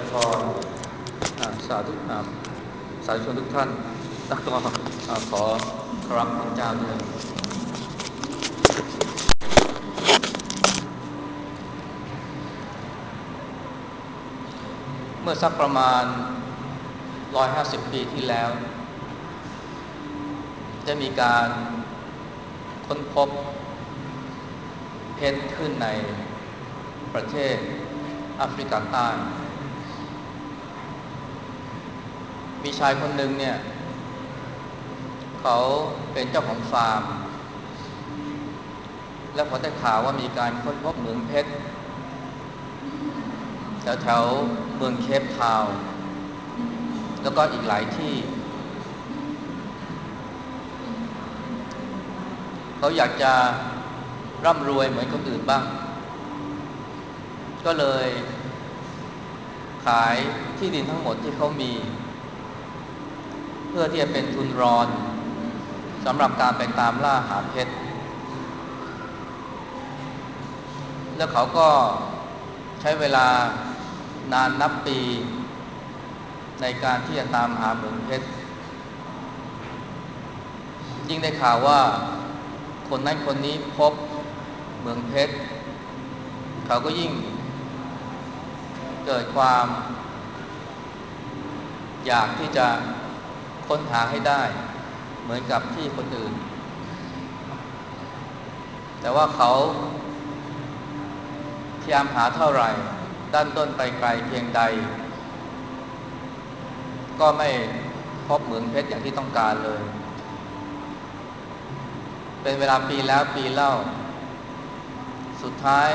พรสาธุสาธุชนทุกท่านแล้วก็ขอครับพระเจ้าด้วยเมื่อสักประมาณ150 ปีที่แล้วได้มีการค้นพบเพชรขึ้นในประเทศแอฟริกาใต้มีชายคนหนึ่งเนี่ยเขาเป็นเจ้าของฟาร์มแล้วพอได้ข่าวว่ามีการค้นพบเหมืองเพชรแถวเมืองเคปทาวน์แล้วก็อีกหลายที่เขาอยากจะร่ำรวยเหมือนคนอื่นบ้างก็เลยขายที่ดินทั้งหมดที่เขามีเพื่อที่จะเป็นทุนรอนสำหรับการไปตามล่าหาเพชรแล้วเขาก็ใช้เวลานานนับปีในการที่จะตามหาเหมืองเพชรยิ่งได้ข่าวว่าคนนั้นคนนี้พบเหมืองเพชรเขาก็ยิ่งเกิดความอยากที่จะค้นหาให้ได้เหมือนกับที่คนอื่นแต่ว่าเขาพยายามหาเท่าไหร่ดันด้นไปไกลเพียงใดก็ไม่พบเหมืองเพชรอย่างที่ต้องการเลยเป็นเวลาปีแล้วปีเล่าสุดท้าย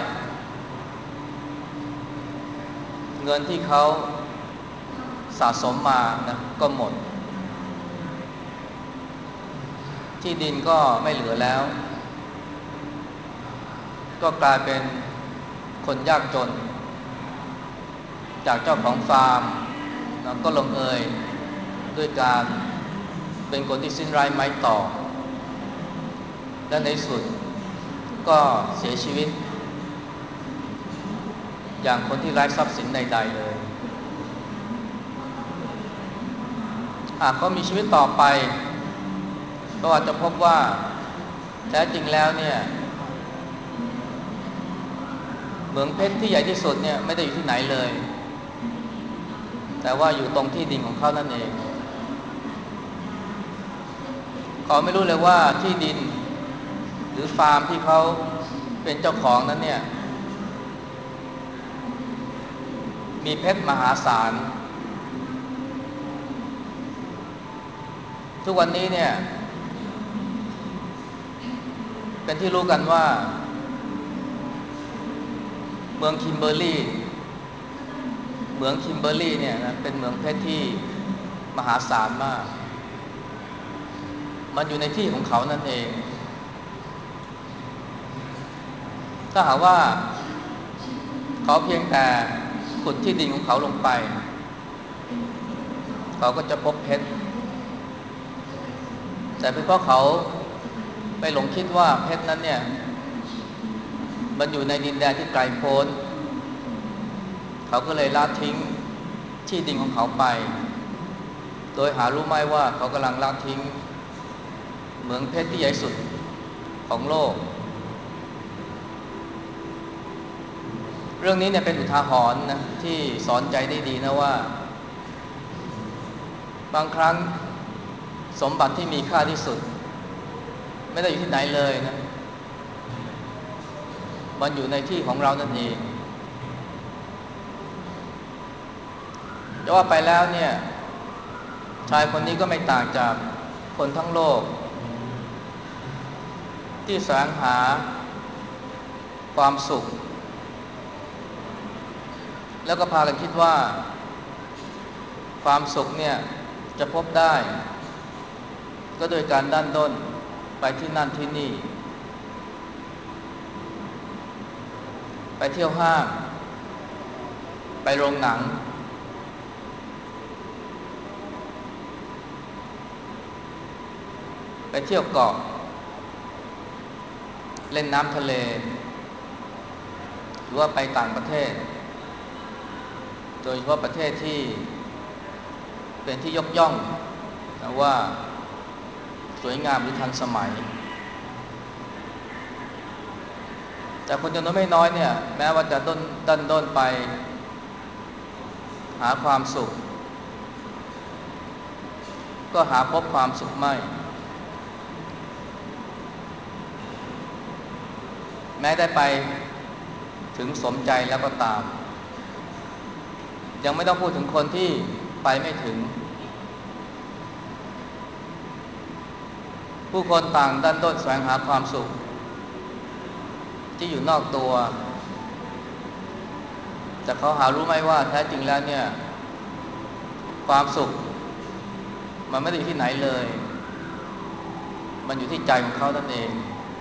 เงินที่เขาสะสมมานะก็หมดที่ดินก็ไม่เหลือแล้วก็กลายเป็นคนยากจนจากเจ้าของฟาร์มนะก็ลงเอยด้วยการเป็นคนที่สิ้นไร้ไม้ต่อและในสุดก็เสียชีวิตอย่างคนที่ไร้ทรัพย์สินใดๆเลยหากเขามีชีวิตต่อไปก็อาจจะพบว่าแท้จริงแล้วเนี่ยเหมืองเพชรที่ใหญ่ที่สุดเนี่ยไม่ได้อยู่ที่ไหนเลยแต่ว่าอยู่ตรงที่ดินของเขานั่นเองเขาไม่รู้เลยว่าที่ดินหรือฟาร์มที่เขาเป็นเจ้าของนั้นเนี่ยมีเพชรมหาศาลทุกวันนี้เนี่ยเป็นที่รู้กันว่าเมืองคิมเบอร์ลีเหมืองคิมเบอร์ลีเนี่ยนะเป็นเมืองเพชรที่มหาศาลมากมันอยู่ในที่ของเขานั่นเองถ้าหากว่าเขาเพียงแต่ขุดที่ดินของเขาลงไปเขาก็จะพบเพชรแต่เป็นเพราะเขาไปหลงคิดว่าเพชรนั้นเนี่ยมันอยู่ในดินแดนที่ไกลโพ้นเขาก็เลยละทิ้งที่ดินของเขาไปโดยหารู้ไหมว่าเขากำลังละทิ้งเหมืองเพชรที่ใหญ่สุดของโลกเรื่องนี้เนี่ยเป็นอุทาหรณ์นะที่สอนใจได้ดีนะว่าบางครั้งสมบัติที่มีค่าที่สุดไม่ได้อยู่ที่ไหนเลยนะมันอยู่ในที่ของเรานั่นเองจะว่าไปแล้วเนี่ยชายคนนี้ก็ไม่ต่างจากคนทั้งโลกที่แสวงหาความสุขแล้วก็พากันคิดว่าความสุขเนี่ยจะพบได้ก็โดยการดันด้นไปที่นั่นที่นี่ไปเที่ยวห้างไปโรงหนังไปเที่ยวเกาะเล่นน้ำทะเลหรือว่าไปต่างประเทศโดยเฉพาะประเทศที่เป็นที่ยกย่องนะว่าสวยงามหรือทันสมัยแต่คนจำนวนไม่น้อยเนี่ยแม้ว่าจะดันด้นไปหาความสุขก็หาพบความสุขไม่แม้ได้ไปถึงสมใจแล้วก็ตามยังไม่ต้องพูดถึงคนที่ไปไม่ถึงผู้คนต่างดันด้นแสวงหาความสุขที่อยู่นอกตัวแต่เขาหารู้ไหมว่าแท้จริงแล้วเนี่ยความสุขมันไม่ได้อยู่ที่ไหนเลยมันอยู่ที่ใจของเขานั่นเอง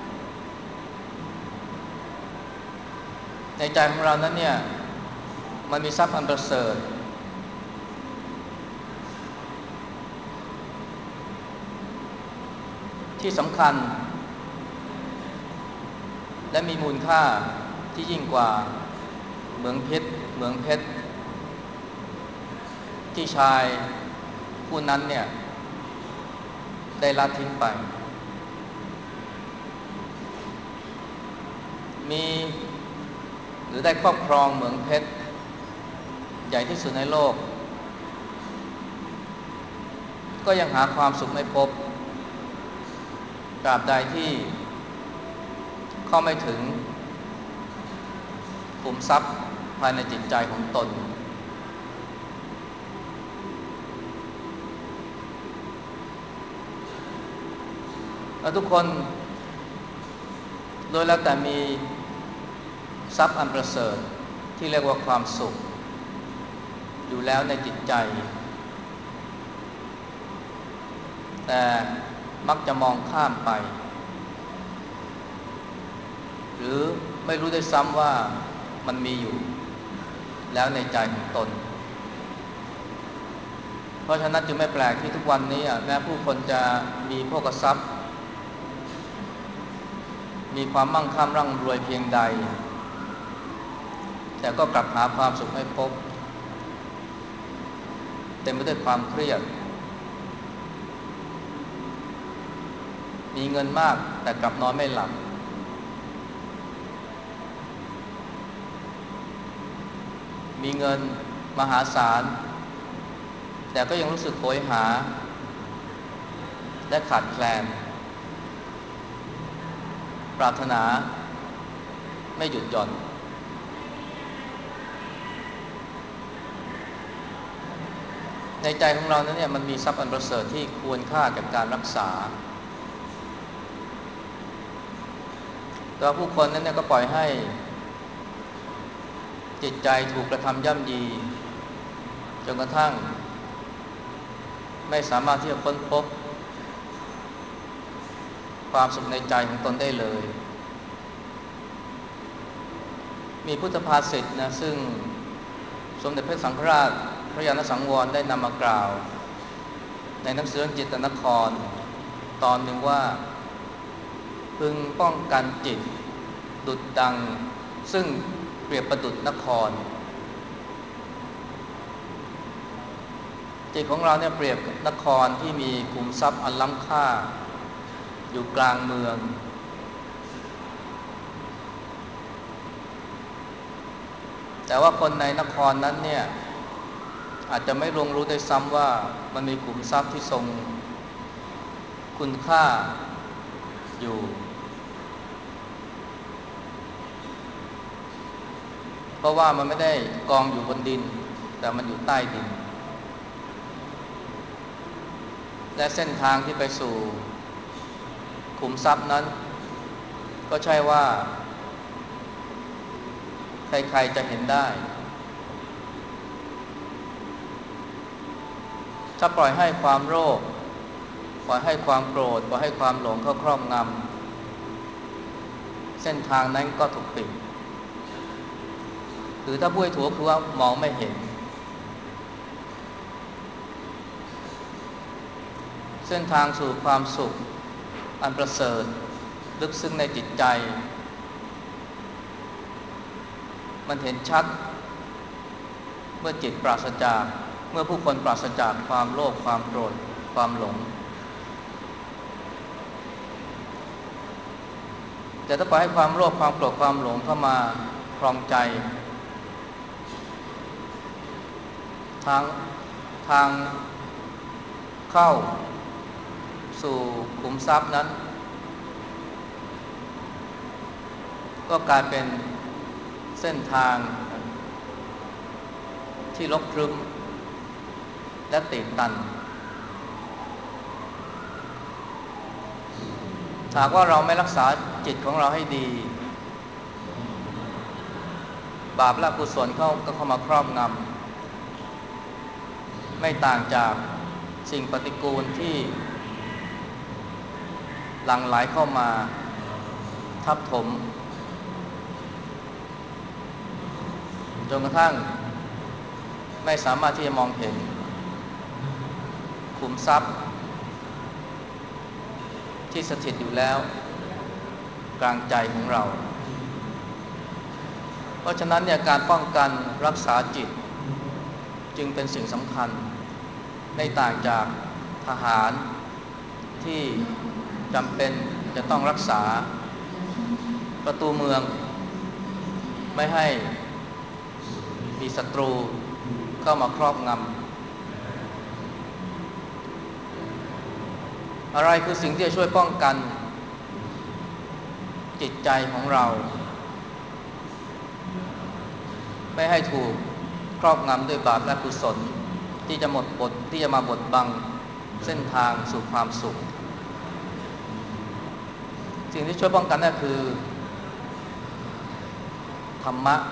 ในใจของเรานั้นเนี่ยมันมีทรัพย์อันประเสริฐที่สำคัญและมีมูลค่าที่ยิ่งกว่าเหมืองเพชรที่ชายผู้นั้นเนี่ยได้ละทิ้งไปมีหรือได้ครอบครองเหมืองเพชรใหญ่ที่สุดในโลกก็ยังหาความสุขไม่พบตราบใดที่เข้าไม่ถึงขุมทรัพย์ภายในจิตใจของตนและทุกคนโดยแล้วแต่มีทรัพย์อันประเสริฐที่เรียกว่าความสุขอยู่แล้วในจิตใจแต่มักจะมองข้ามไปหรือไม่รู้ด้วยซ้ำว่ามันมีอยู่แล้วในใจของตนเพราะฉะนั้นจึงไม่แปลกที่ทุกวันนี้แม้ผู้คนจะมีโภคทรัพย์มีความมั่งคั่งร่ำรวยเพียงใดแต่ก็กลับหาความสุขไม่พบเต็มไปด้วยความเครียดมีเงินมากแต่กลับนอนไม่หลับมีเงินมหาศาลแต่ก็ยังรู้สึกโหยหาและขาดแคลนปรารถนาไม่หยุดหย่อนในใจของเรานั้นเนี่ยมันมีทรัพย์อันประเสริฐที่ควรค่าแก่การรักษาแต่ผู้คนนั้นเนี่ยก็ปล่อยให้จิตใจถูกกระทำย่ำยีจนกระทั่งไม่สามารถที่จะค้นพบความสุขในใจของตนได้เลยมีพุทธภาษิตนะซึ่งสมเด็จพระสังฆราชพระยาณสังวรได้นำมากล่าวในหนังสือจิตนครตอนหนึ่งว่าพึงป้องกันจิตดุจดังซึ่งเปรียบประดุจนครจิตของเราเนี่ยเปรียบนครที่มีขุมทรัพย์อันล้ำค่าอยู่กลางเมืองแต่ว่าคนในนครนั้นเนี่ยอาจจะไม่รู้ด้วยซ้ำว่ามันมีขุมทรัพย์ที่ทรงคุณค่าอยู่เพราะว่ามันไม่ได้กองอยู่บนดินแต่มันอยู่ใต้ดินและเส้นทางที่ไปสู่ขุมทรัพย์นั้นก็ใช่ว่าใครๆจะเห็นได้ถ้าปล่อยให้ความโลภปล่อยให้ความโกรธปล่อยให้ความหลงเข้าครอบงำเส้นทางนั้นก็ถูกปิดหรือถ้าพูดให้ถูกคือว่ามองไม่เห็นเส้นทางสู่ความสุขอันประเสริฐลึกซึ้งในจิตใจมันเห็นชัดเมื่อจิตปราศจากเมื่อผู้คนปราศจากความโลภความโกรธความหลงแต่ถ้าปล่อยให้ความโลภความโกรธความหลงเข้ามาครองใจทางเข้าสู่ขุมทรัพย์นั้นก็กลายเป็นเส้นทางที่รกครึ้มและตีบตันหากว่าเราไม่รักษาจิตของเราให้ดีบาปและอกุศลก็เข้ามาครอบงำไม่ต่างจากสิ่งปฏิกูลที่หลั่งไหลเข้ามาทับถมจนกระทั่งไม่สามารถที่จะมองเห็นขุมทรัพย์ที่สถิตอยู่แล้วกลางใจของเราเพราะฉะนั้นเนี่ยการป้องกันรักษาจิตจึงเป็นสิ่งสำคัญไม่ต่างจากทหารที่จำเป็นจะต้องรักษาประตูเมืองไม่ให้มีศัตรูเข้ามาครอบงำอะไรคือสิ่งที่จะช่วยป้องกันจิตใจของเราไม่ให้ถูกครอบงำด้วยบาปและกุศลที่จะมาบดบังเส้นทางสู่ความสุขสิ่งที่ช่วยป้องกันนั่นคือธรรมะ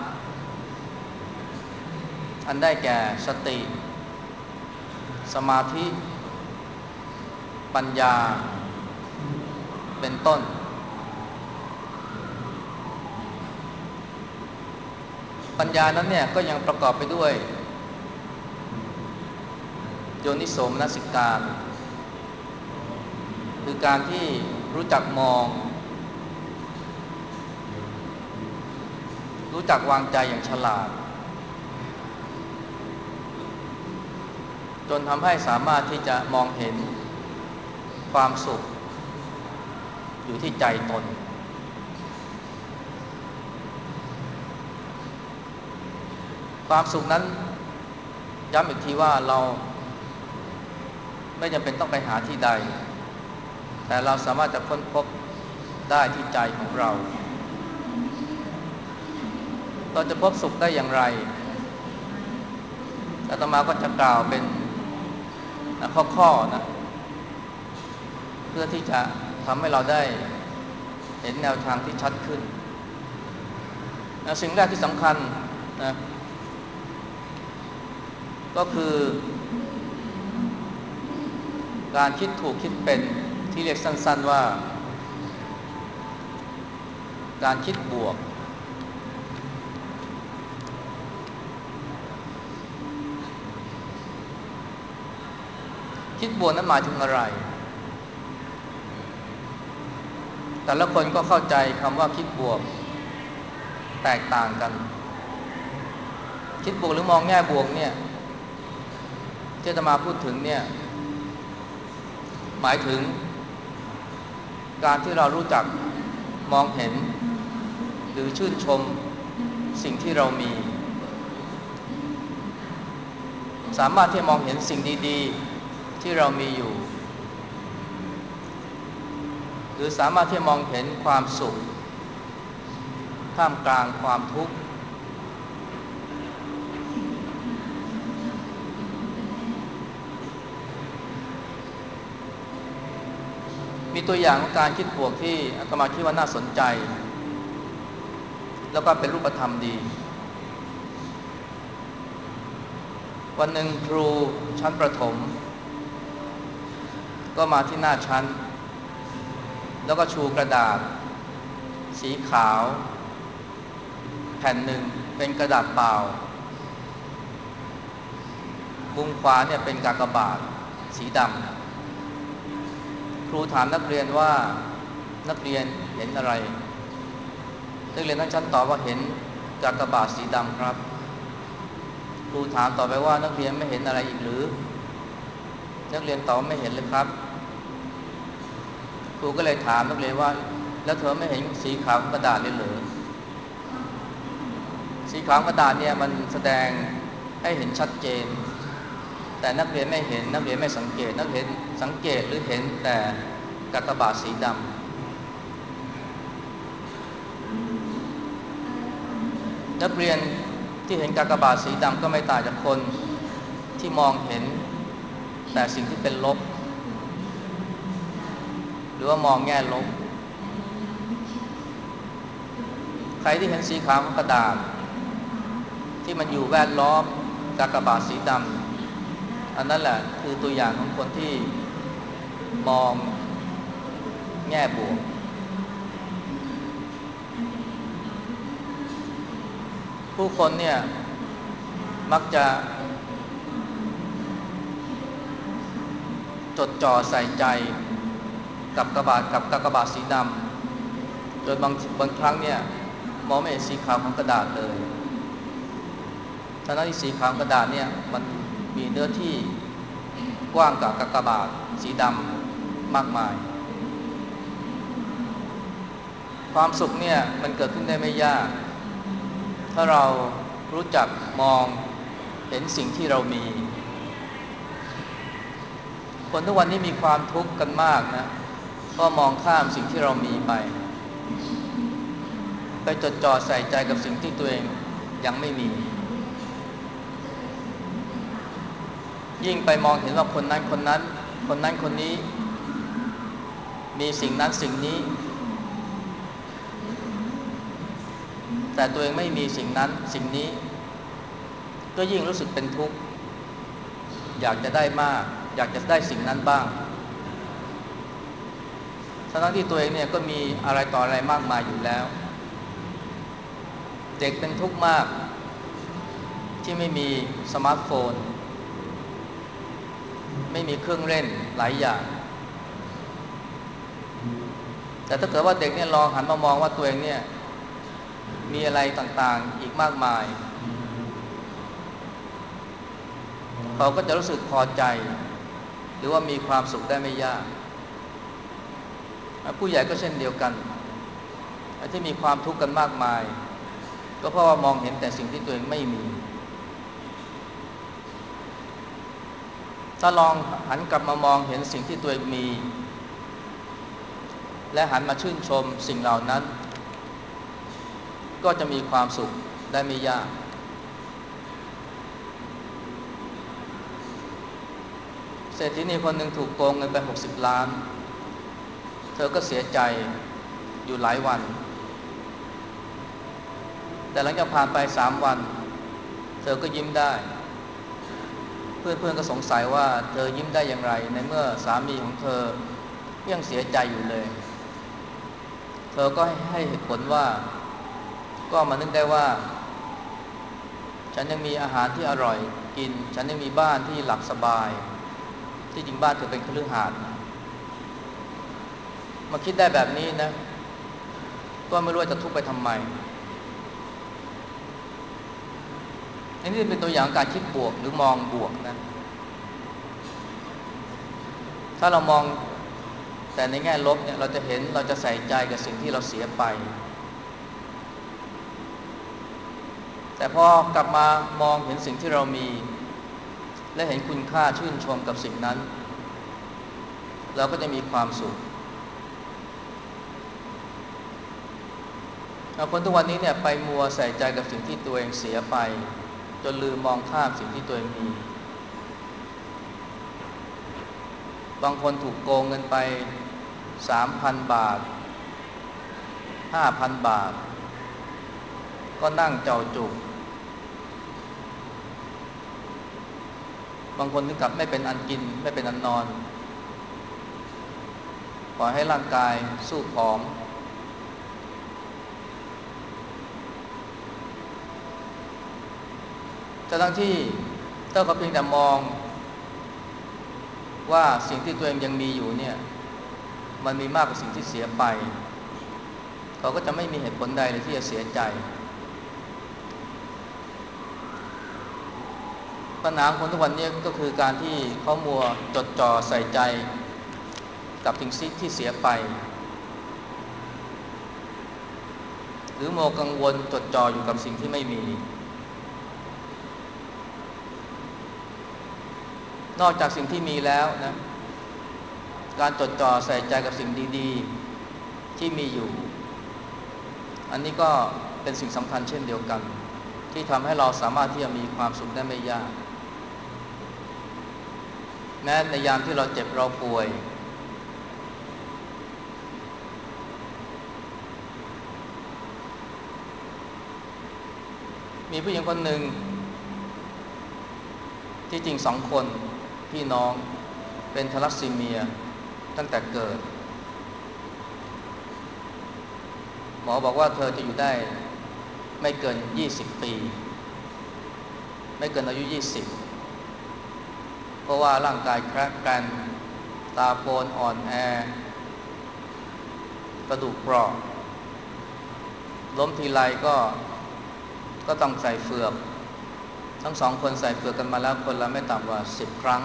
อันได้แก่สติสมาธิปัญญาเป็นต้นปัญญานั้นเนี่ยก็ยังประกอบไปด้วยโยนิโสมนสิการคือการที่รู้จักมองรู้จักวางใจอย่างฉลาดจนทำให้สามารถที่จะมองเห็นความสุขอยู่ที่ใจตนความสุขนั้นย้ำอีกทีว่าเราไม่จำเป็นต้องไปหาที่ใดแต่เราสามารถจะค้นพบได้ที่ใจของเราจะพบสุขได้อย่างไรอาตมาก็จะกล่าวเป็นข้อๆนะเพื่อที่จะทำให้เราได้เห็นแนวทางที่ชัดขึ้นสิ่งแรกที่สำคัญนะก็คือการคิดถูกคิดเป็นที่เรียกสั้นๆว่าการคิดบวกคิดบวกนั้นหมายถึงอะไรแต่ละคนก็เข้าใจคำว่าคิดบวกแตกต่างกันคิดบวกหรือมองแง่บวกเนี่ยที่จะมาพูดถึงเนี่ยหมายถึงการที่เรารู้จักมองเห็นหรือชื่นชมสิ่งที่เรามีสามารถที่จะมองเห็นสิ่งดีๆที่เรามีอยู่หรือสามารถที่จะมองเห็นความสุขท่ามกลางความทุกข์มีตัวอย่างของการคิดบวกที่อาตมาคิดว่าน่าสนใจแล้วก็เป็นรูปธรรมดีวันหนึ่งครูชั้นประถมก็มาที่หน้าชั้นแล้วก็ชูกระดาษสีขาวแผ่นหนึ่งเป็นกระดาษเปล่ามุมขวาเนี่ยเป็นกากบาทสีดำครูถามนักเรียนว่านักเรียนเห็นอะไรนักเรียนทั้งชั้นตอบว่าเห็นกากบาทสีดำครับครูถามต่อไปว่านักเรียนไม่เห็นอะไรอีกหรือนักเรียนตอบไม่เห็นเลยครับครูก็เลยถามนักเรียนว่าแล้วเธอไม่เห็นสีขาวของกระดาษเลยเหรอสีขาวของกระดาษเนี่ยมันแสดงให้เห็นชัดเจนแต่นักเรียนไม่เห็นนักเรียนไม่สังเกตนักเรียนสังเกตหรือเห็นแต่กากบาทสีดำนักเรียนที่เห็นกากบาทสีดำก็ไม่ต่างจากคนที่มองเห็นแต่สิ่งที่เป็นลบหรือว่ามองแง่ลบใครที่เห็นสีขาวของกระดาษที่มันอยู่แวดล้อมกากบาทสีดำอันนั้นแหละคือตัวอย่างของคนที่มองแง่บวกผู้คนเนี่ยมักจะจดจ่อใส่ใจกับกากบาทสีดำจนบางครั้งเนี่ยมองไม่เห็นสีขาวของกระดาษเลยทั้งที่สีขาวกระดาษเนี่ยมันมีเนื้อที่กว้างกว่ากากบาทสีดำมากมายความสุขเนี่ยมันเกิดขึ้นได้ไม่ยากถ้าเรารู้จักมองเห็นสิ่งที่เรามีคนทุกวันนี้มีความทุกข์กันมากนะก็มองข้ามสิ่งที่เรามีไปจดจ่อใส่ใจกับสิ่งที่ตัวเองยังไม่มียิ่งไปมองเห็นว่าคนนั้นคนนั้นคนนั้นคนนี้มีสิ่งนั้นสิ่งนี้แต่ตัวเองไม่มีสิ่งนั้นสิ่งนี้ก็ยิ่งรู้สึกเป็นทุกข์อยากจะได้มากอยากจะได้สิ่งนั้นบ้างทั้งที่ตัวเองเนี่ยก็มีอะไรต่ออะไรมากมายอยู่แล้วเด็กเป็นทุกข์มากที่ไม่มีสมาร์ทโฟนไม่มีเครื่องเล่นหลายอย่างแต่ถ้าเกิดว่าเด็กเนี่ยลองหันมามองว่าตัวเองเนี่ยมีอะไรต่างๆอีกมากมายเขาก็จะรู้สึกพอใจหรือว่ามีความสุขได้ไม่ยากผู้ใหญ่ก็เช่นเดียวกันที่มีความทุกข์กันมากมายก็เพราะว่ามองเห็นแต่สิ่งที่ตัวเองไม่มีถ้าลองหันกลับมามองเห็นสิ่งที่ตัวเองมีและหันมาชื่นชมสิ่งเหล่านั้นก็จะมีความสุขได้ไม่ยากเศรษฐีนีคนหนึ่งถูกโกงเงินไป60 ล้านเธอก็เสียใจอยู่หลายวันแต่หลังจากผ่านไป3 วันเธอก็ยิ้มได้เพื่อนๆก็สงสัยว่าเธอยิ้มได้อย่างไรในเมื่อสามีของเธอยังเสียใจอยู่เลยเธอก็ให้เหตุผลว่าก็มานึกได้ว่าฉันยังมีอาหารที่อร่อยกินฉันยังมีบ้านที่หลับสบายที่จริงบ้านเธอเป็นคฤหาสน์มาคิดได้แบบนี้นะก็ไม่รู้ว่าจะทุกข์ไปทำไมอันนี้เป็นตัวอย่างการคิดบวกหรือมองบวกนะถ้าเรามองแต่ในแง่ลบเนี่ยเราจะเห็นเราจะใส่ใจกับสิ่งที่เราเสียไปแต่พอกลับมามองเห็นสิ่งที่เรามีและเห็นคุณค่าชื่นชมกับสิ่งนั้นเราก็จะมีความสุขคนทุกวันนี้เนี่ยไปมัวใส่ใจกับสิ่งที่ตัวเองเสียไปจนลืมมองข้ามสิ่งที่ตัวเองมีบางคนถูกโกงเงินไป 3,000 บาท 5,000 บาทก็นั่งเจ้าจุกบางคนถึงกับไม่เป็นอันกินไม่เป็นอันนอนปล่อยให้ร่างกายสู้ผอมทั้งที่ถ้าเขาเพียงแต่มองว่าสิ่งที่ตัวเองยังมีอยู่เนี่ยมันมีมากกว่าสิ่งที่เสียไปเขาก็จะไม่มีเหตุผลใดเลยที่จะเสียใจปัญหาคนทุกวันนี้ก็คือการที่เขามัวจดจ่อใส่ใจกับสิ่งที่เสียไปหรือมัวกังวลจดจ่ออยู่กับสิ่งที่ไม่มีนอกจากสิ่งที่มีแล้วนะการจดจ่อใส่ใจกับสิ่งดีๆที่มีอยู่อันนี้ก็เป็นสิ่งสำคัญเช่นเดียวกันที่ทำให้เราสามารถที่จะมีความสุขได้ไม่ยากแม้ในยามที่เราเจ็บเราป่วยมีผู้หญิงคนหนึ่งที่จริง2 คนพี่น้องเป็นทาลัสซีเมียตั้งแต่เกิดหมอบอกว่าเธอจะอยู่ได้ไม่เกิน20 ปีไม่เกินอายุ20เพราะว่าร่างกายแคระกันตาโปนอ่อนแอกระดูกเปราะล้มทีไรก็ต้องใส่เฟือกทั้ง2 คนใส่เฟือกกันมาแล้วคนละไม่ต่ำกว่า10 ครั้ง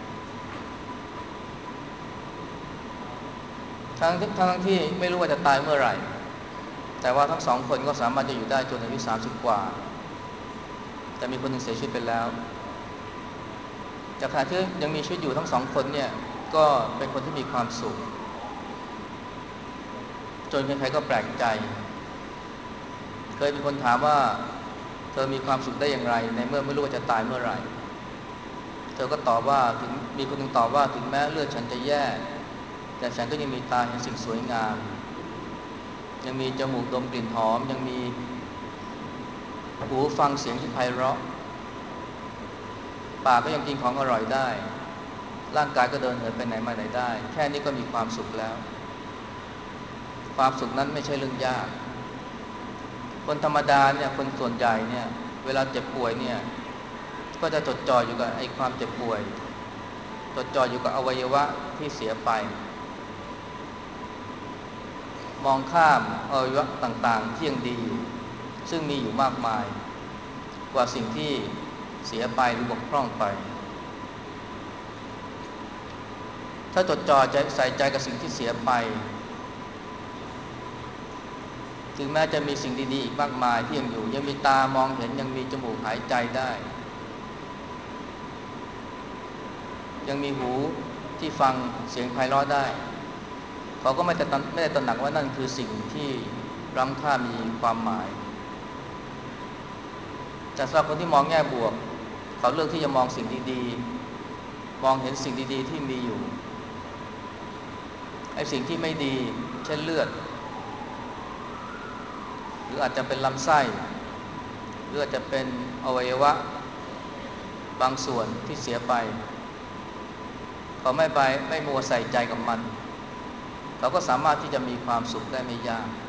ทั้งที่ไม่รู้ว่าจะตายเมื่อไหร่แต่ว่าทั้ง2 คนก็สามารถจะอยู่ได้จนอายุ30 กว่าแต่มีคนหนึ่งเสียชีวิตไปแล้วจากขณะที่ยังมีชีวิตอยู่ทั้ง2 คนเนี่ยก็เป็นคนที่มีความสุขจนใครๆก็แปลกใจเคยมีคนถามว่าเธอมีความสุขได้อย่างไรในเมื่อไม่รู้ว่าจะตายเมื่อไหร่เธอก็ตอบว่ามีคนหนึ่งตอบว่าถึงแม้เลือดฉันจะแย่แต่ฉันก็ยังมีตาเห็นสิ่งสวยงามยังมีจมูกดมกลิ่นหอมยังมีหูฟังเสียงที่ไพเราะปากก็ยังกินของอร่อยได้ร่างกายก็เดินเหินไปไหนมาไหนได้แค่นี้ก็มีความสุขแล้วความสุขนั้นไม่ใช่เรื่องยากคนธรรมดาเนี่ยคนส่วนใหญ่เนี่ยเวลาเจ็บป่วยเนี่ยก็จะจดจ่ออยู่กับไอ้ความเจ็บป่วยจดจ่ออยู่กับอวัยวะที่เสียไปมองข้ามอวัยวะต่างๆที่ยังดีอยู่ซึ่งมีอยู่มากมายกว่าสิ่งที่เสียไปหรือบกพร่องไปถ้าจดจ่อใส่ใจกับสิ่งที่เสียไปถึงแม้จะมีสิ่งดีๆอีกมากมายที่ยังอยู่ยังมีตามองเห็นยังมีจมูกหายใจได้ยังมีหูที่ฟังเสียงไพเราะได้เขาก็ไม่ได้ตระหนักว่านั่นคือสิ่งที่ล้ำค่ามีความหมายแต่สำหรับคนที่มองแง่บวกเขาเลือกที่จะมองสิ่งดีๆมองเห็นสิ่งดีๆที่มีอยู่ไอ้สิ่งที่ไม่ดีเช่นเลือดหรืออาจจะเป็นลำไส้หรืออาจจะเป็นอวัยวะบางส่วนที่เสียไปเขาไม่มัวใส่ใจกับมันเขาก็สามารถที่จะมีความสุขได้ไม่ยาก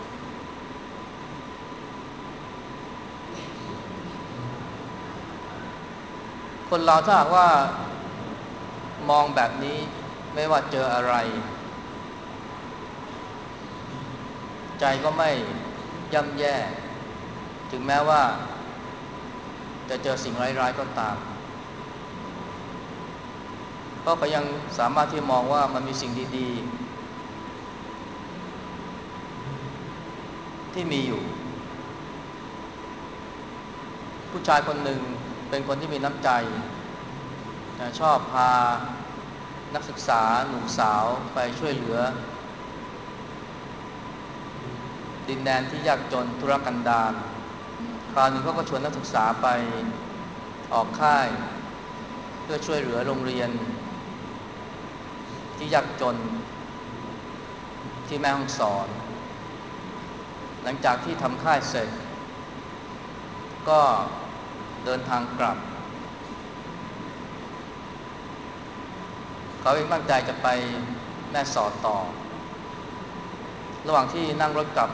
คนเราถ้าหากว่ามองแบบนี้ไม่ว่าเจออะไรใจก็ไม่ย่ำแย่ถึงแม้ว่าจะเจอสิ่งร้ายๆก็ตามเพราะเขายังสามารถที่มองว่ามันมีสิ่งดีๆที่มีอยู่ผู้ชายคนหนึ่งเป็นคนที่มีน้ำใจชอบพานักศึกษาหนุ่มสาวไปช่วยเหลือดินแดนที่ยากจนทุรกันดารคราวหนึ่งเขาก็ชวนนักศึกษาไปออกค่ายเพื่อช่วยเหลือโรงเรียนที่ยากจนที่แม่ฮ่องสอนหลังจากที่ทำค่ายเสร็จก็เดินทางกลับเขาเองตั้งใจจะไปแม่สอดต่อระหว่างที่นั่งรถกลับ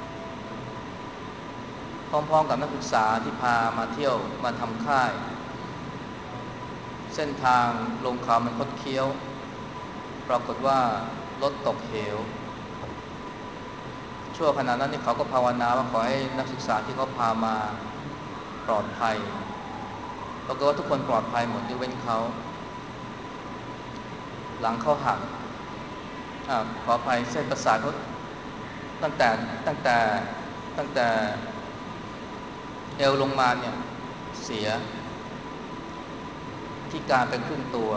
พร้อมๆกับนักศึกษาที่พามาเที่ยวมาทำค่ายเส้นทางลงเขามันคดเคี้ยวปรากฏว่ารถตกเหวชั่วขณะนั้นนี่เขาก็ภาวนาว่าขอให้นักศึกษาที่เขาพามาปลอดภัยปรากฏว่าทุกคนปลอดภัยหมดยกเว้นเขาหลังเขาหักขออภัยเส้นประสาทเขาตั้งแต่ตั้งแต่ตั้งแต่เอวลงมาเนี่ยเสียพิการไปครึ่งตัว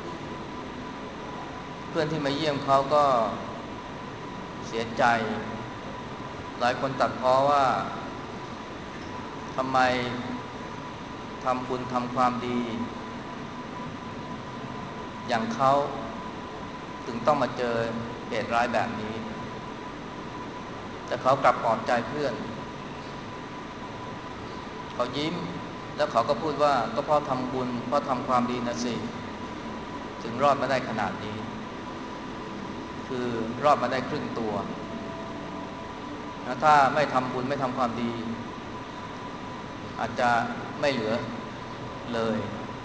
เพื่อนที่มาเยี่ยมเขาก็เสียใจหลายคนตัดพ้อว่าทำไมทำบุญทำความดีอย่างเขาถึงต้องมาเจอเหตุร้ายแบบนี้แต่เขากลับปลอบใจเพื่อนเขายิ้มแล้วเขาก็พูดว่าก็เพราะทำบุญเพราะทำความดีนะสิถึงรอดมาได้ขนาดนี้คือรอดมาได้ครึ่งตัวถ้าไม่ทำบุญไม่ทำความดีอาจจะไม่เหลือเลย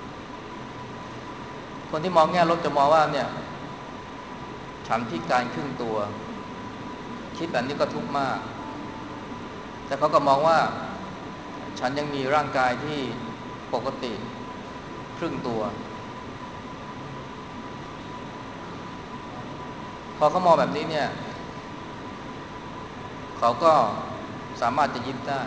คนที่มองแง่ลบจะมองว่าเนี่ยฉันพิการครึ่งตัวคิดแบบนี้ก็ทุกข์มากแต่เขาก็มองว่าฉันยังมีร่างกายที่ปกติครึ่งตัวพอเขามองแบบนี้เนี่ยเขาก็สามารถจะยิ้มได้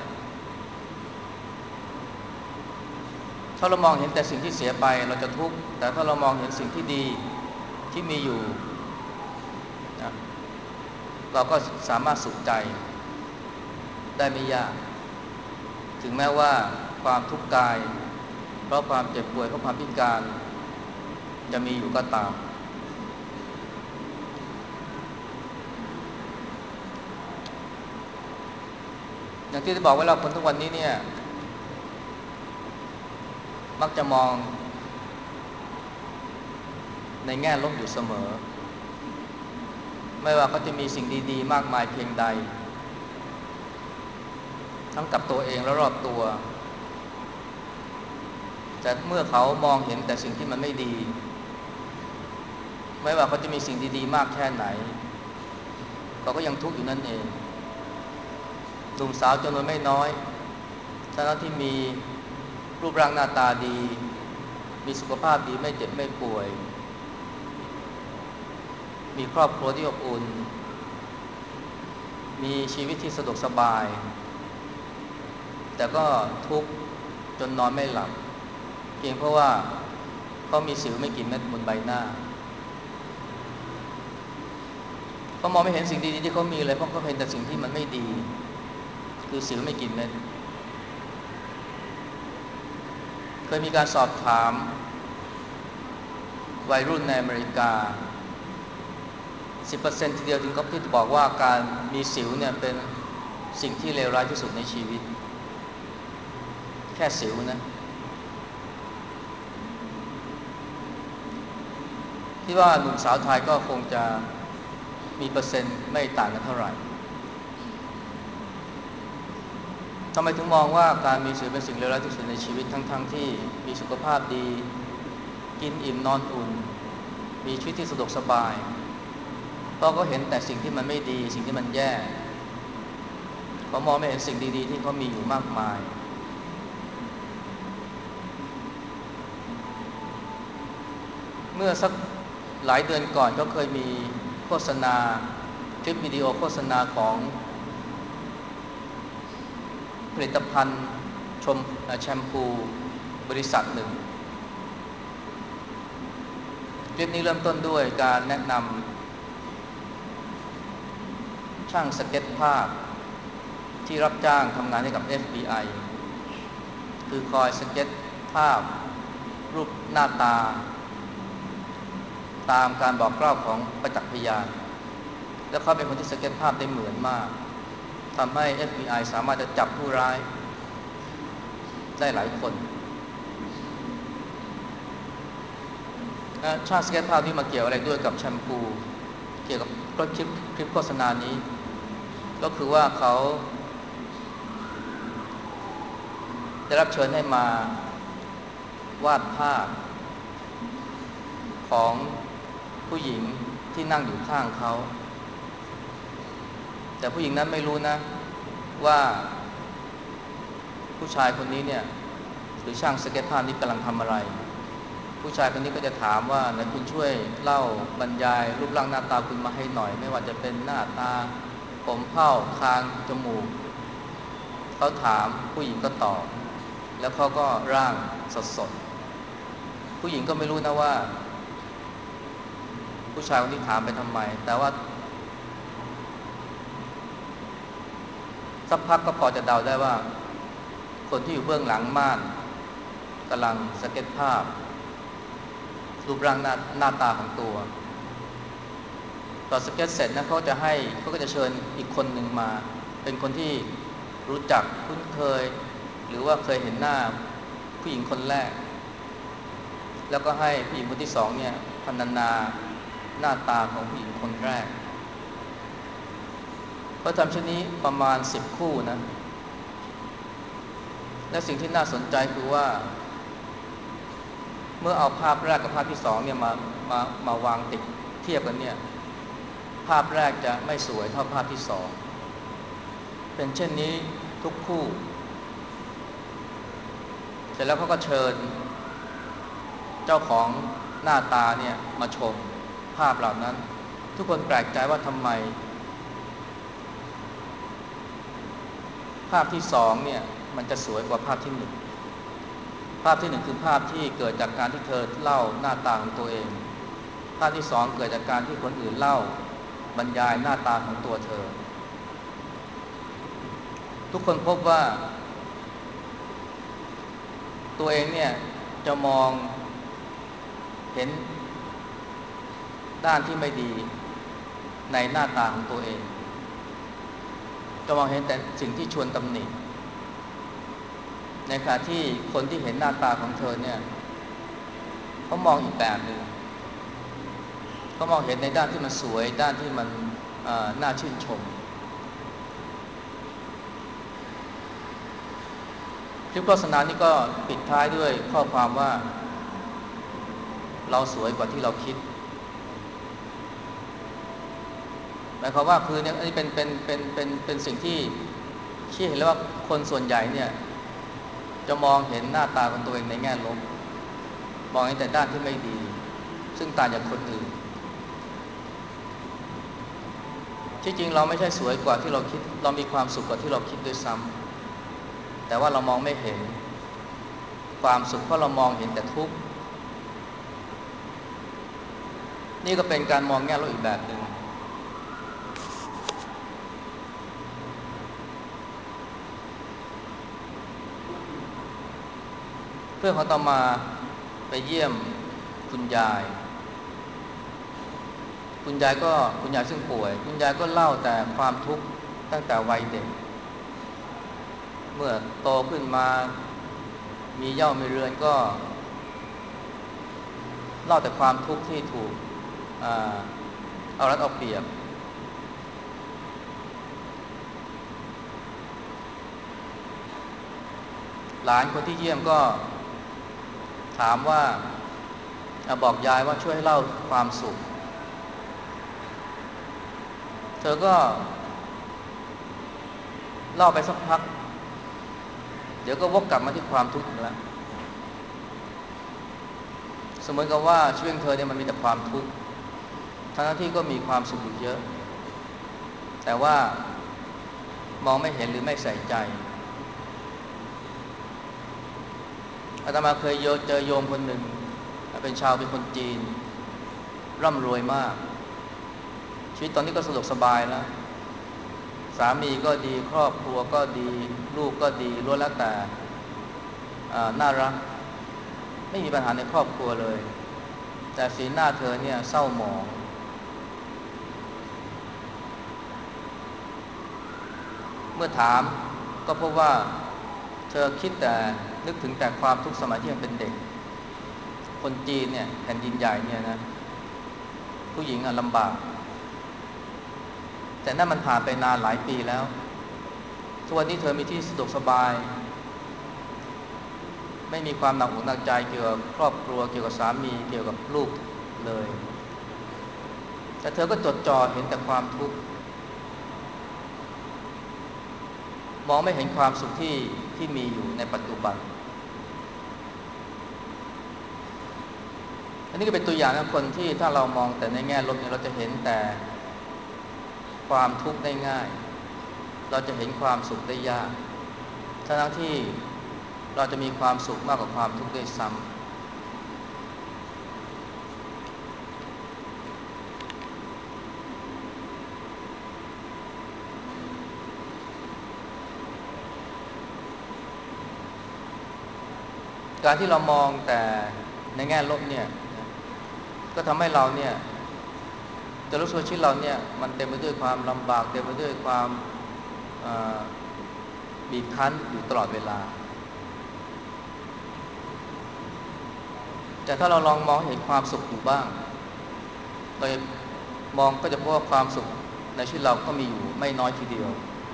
ถ้าเรามองเห็นแต่สิ่งที่เสียไปเราจะทุกข์แต่ถ้าเรามองเห็นสิ่งที่ดีที่มีอยู่นะเราก็สามารถสุขใจได้ไม่ยากถึงแม้ว่าความทุกข์กายเพราะความเจ็บป่วยเพราะความพิการจะมีอยู่ก็ตามอย่างที่ได้บอกไว้แล้วคนทุกวันนี้เนี่ยมักจะมองในแง่ลบอยู่เสมอไม่ว่าเขาจะมีสิ่งดีๆมากมายเพียงใดทั้งกับตัวเองและรอบตัวแต่เมื่อเขามองเห็นแต่สิ่งที่มันไม่ดีไม่ว่าเขาจะมีสิ่งดีๆมากแค่ไหนเขาก็ยังทุกข์อยู่นั่นเองหนุ่มสาวจำนวนไม่น้อยทั้งที่มีรูปร่างหน้าตาดีมีสุขภาพดีไม่เจ็บไม่ป่วยมีครอบครัวที่อบอุ่นมีชีวิตที่สะดวกสบายแต่ก็ทุกข์จนนอนไม่หลับเพียงเพราะว่าเขามีสิวไม่กี่เม็ดบนใบหน้าเขามองไม่เห็นสิ่งดีๆที่เขามีเลยเพราะเขาเห็นแต่สิ่งที่มันไม่ดีคือสิวไม่กี่เม็ดเคยมีการสอบถามวัยรุ่นในอเมริกา 10% ทีเดียวถึงกับที่บอกว่าการมีสิวเนี่ยเป็นสิ่งที่เลวร้ายที่สุดในชีวิตแค่สิวนะที่ว่าหนุ่มสาวไทยก็คงจะมีเปอร์เซ็นต์ไม่ต่างกันเท่าไหร่ทำไมถึงมองว่าการมีสิวเป็นสิ่งเลวร้ายที่สุดในชีวิตทั้งที่มีสุขภาพดีกินอิ่มนอนอุ่นมีชีวิตที่สะดวกสบายเพราะเขาเห็นแต่สิ่งที่มันไม่ดีสิ่งที่มันแย่เขามองไม่เห็นสิ่งดีๆที่เขามีอยู่มากมายเมื่อสักหลายเดือนก่อนก็เคยมีโฆษณาคลิปวิดีโอโฆษณาของผลิตภัณฑ์แชมพูบริษัทหนึ่งคลิปนี้เริ่มต้นด้วยการแนะนำช่างสเก็ตภาพที่รับจ้างทำงานให้กับ FBI คือคอยสเก็ตภาพรูปหน้าตาตามการบอกเล่าของประจักษ์พยานและเขาเป็นคนที่สเก็ตภาพได้เหมือนมากทำให้ FBI สามารถจะจับผู้ร้ายได้หลายคนช่างสเก็ตภาพที่มาเกี่ยวอะไรด้วยกับแชมพูเกี่ยวกับคลิปโฆษณานี้ก็คือว่าเขาได้รับเชิญให้มาวาดภาพของผู้หญิงที่นั่งอยู่ข้างเขาแต่ผู้หญิงนั้นไม่รู้นะว่าผู้ชายคนนี้เนี่ยหรือช่างสเก็ตภาพนี้กำลังทำอะไรผู้ชายคนนี้ก็จะถามว่าไหนคุณช่วยเล่าบรรยายรูปร่างหน้าตาคุณมาให้หน่อยไม่ว่าจะเป็นหน้าตาผมเผ้าคางจมูกเขาถามผู้หญิงก็ตอบแล้วเขาก็ร่างสดๆผู้หญิงก็ไม่รู้นะว่าผู้ชายคนนี้ถามไปทำไมแต่ว่าสักพักก็พอจะเดาได้ว่าคนที่อยู่เบื้องหลังม่านกำลังสเก็ตภาพรูปร่างหน้าตาของตัวตอนสเก็ตเสร็จนะเขาก็จะเชิญอีกคนหนึ่งมาเป็นคนที่รู้จักคุ้นเคยหรือว่าเคยเห็นหน้าผู้หญิงคนแรกแล้วก็ให้ผู้หญิงคนที่สองเนี่ยพรรณนาหน้าตาของผู้หญิงคนแรกเขาทำเช่นนี้ประมาณ10 คู่นะและสิ่งที่น่าสนใจคือว่าเมื่อเอาภาพแรกกับภาพที่สองเนี่ยมาวางติดเทียบกันเนี่ยภาพแรกจะไม่สวยเท่าภาพที่สองเป็นเช่นนี้ทุกคู่เสร็จแล้วเขาก็เชิญเจ้าของหน้าตาเนี่ยมาชมภาพเหล่านั้นทุกคนแปลกใจว่าทำไมภาพที่สองเนี่ยมันจะสวยกว่าภาพที่หนึ่งภาพที่หนึ่งคือภาพที่เกิดจากการที่เธอเล่าหน้าตาของตัวเองภาพที่สองเกิดจากการที่คนอื่นเล่าบรรยายหน้าตาของตัวเธอทุกคนพบว่าตัวเองเนี่ยจะมองเห็นด้านที่ไม่ดีในหน้าตาของตัวเองจะมองเห็นแต่สิ่งที่ชวนตำหนิในขณะที่คนที่เห็นหน้าตาของเธอเนี่ยเขามองอีกแบบหนึ่งเขามองเห็นในด้านที่มันสวยด้านที่มันน่าชื่นชมคลิปโฆษณานี้ก็ปิดท้ายด้วยข้อความว่าเราสวยกว่าที่เราคิดหมายความว่าคือเนี่ยอันนี้เป็นสิ่งที่ชี้เห็นแล้วว่าคนส่วนใหญ่เนี่ยจะมองเห็นหน้าตาของตัวเองในแง่ลบมองเห็นแต่ด้านที่ไม่ดีซึ่งต่างจากคนอื่นที่จริงเราไม่ใช่สวยกว่าที่เราคิดเรามีความสุขกว่าที่เราคิดด้วยซ้ำแต่ว่าเรามองไม่เห็นความสุขเพราะเรามองเห็นแต่ทุกข์นี่ก็เป็นการมองแง่ลบอีกแบบหนึ่งเพื่อนของอาตมาไปเยี่ยมคุณยายคุณยายซึ่งป่วยคุณยายก็เล่าแต่ความทุกข์ตั้งแต่วัยเด็กเมื่อโตขึ้นมามีเหย้ามีเรือนก็เล่าแต่ความทุกข์ที่ถูกเอารัดเอาเปรียบหลานคนที่เยี่ยมก็ถามว่าบอกยายว่าช่วยให้เล่าความสุขเธอก็เล่าไปสักพักเดี๋ยวก็วกกลับมาที่ความทุกข์อีกแล้วเสมือนกับว่าชีวิตของเธอเนี่ยมันมีแต่ความทุกข์ทั้งที่ก็มีความสุขอยู่เยอะแต่ว่ามองไม่เห็นหรือไม่ใส่ใจอาตมาเคยเจอโยมคนหนึ่งเป็นคนจีนร่ำรวยมากชีวิตตอนนี้ก็สะดวกสบายแล้วสามีก็ดีครอบครัวก็ดีลูกก็ดีล้วนแล้วแต่น่ารักไม่มีปัญหาในครอบครัวเลยแต่สีหน้าเธอเนี่ยเศร้าหมองเมื่อถามก็พบว่าเธอคิดแต่นึกถึงแต่ความทุกข์สมัยที่ยังเป็นเด็กคนจีนเนี่ยแผ่นดินใหญ่เนี่ยนะผู้หญิงลำบากแต่นั่นมันผ่านไปนานหลายปีแล้วทุกวันนี้เธอมีที่สะดวกสบายไม่มีความหนักอกหนักใจเกี่ยวกับครอบครัวเกี่ยวกับสามีเกี่ยวกับลูกเลยแต่เธอก็จดจ่อเห็นแต่ความทุกข์มองไม่เห็นความสุขที่มีอยู่ในปัจจุบันอันนี้ก็เป็นตัวอย่างนะคนที่ถ้าเรามองแต่ในแง่ลบเนี่ยเราจะเห็นแต่ความทุกข์ได้ง่ายเราจะเห็นความสุขได้ยากทั้งที่เราจะมีความสุขมากกว่าความทุกข์ด้วยซ้ำการที่เรามองแต่ในแง่ลบเนี่ยก็ทำให้เราเนี่ยจะรู้สึกว่าชีวิตเราเนี่ยมันเต็มไปด้วยความลำบากเต็มไปด้วยความบีบคั้นอยู่ตลอดเวลาแต่ถ้าเราลองมองเห็นความสุขอยู่บ้างเราจะมองก็จะพบว่าความสุขในชีวิตเราก็มีอยู่ไม่น้อยทีเดียว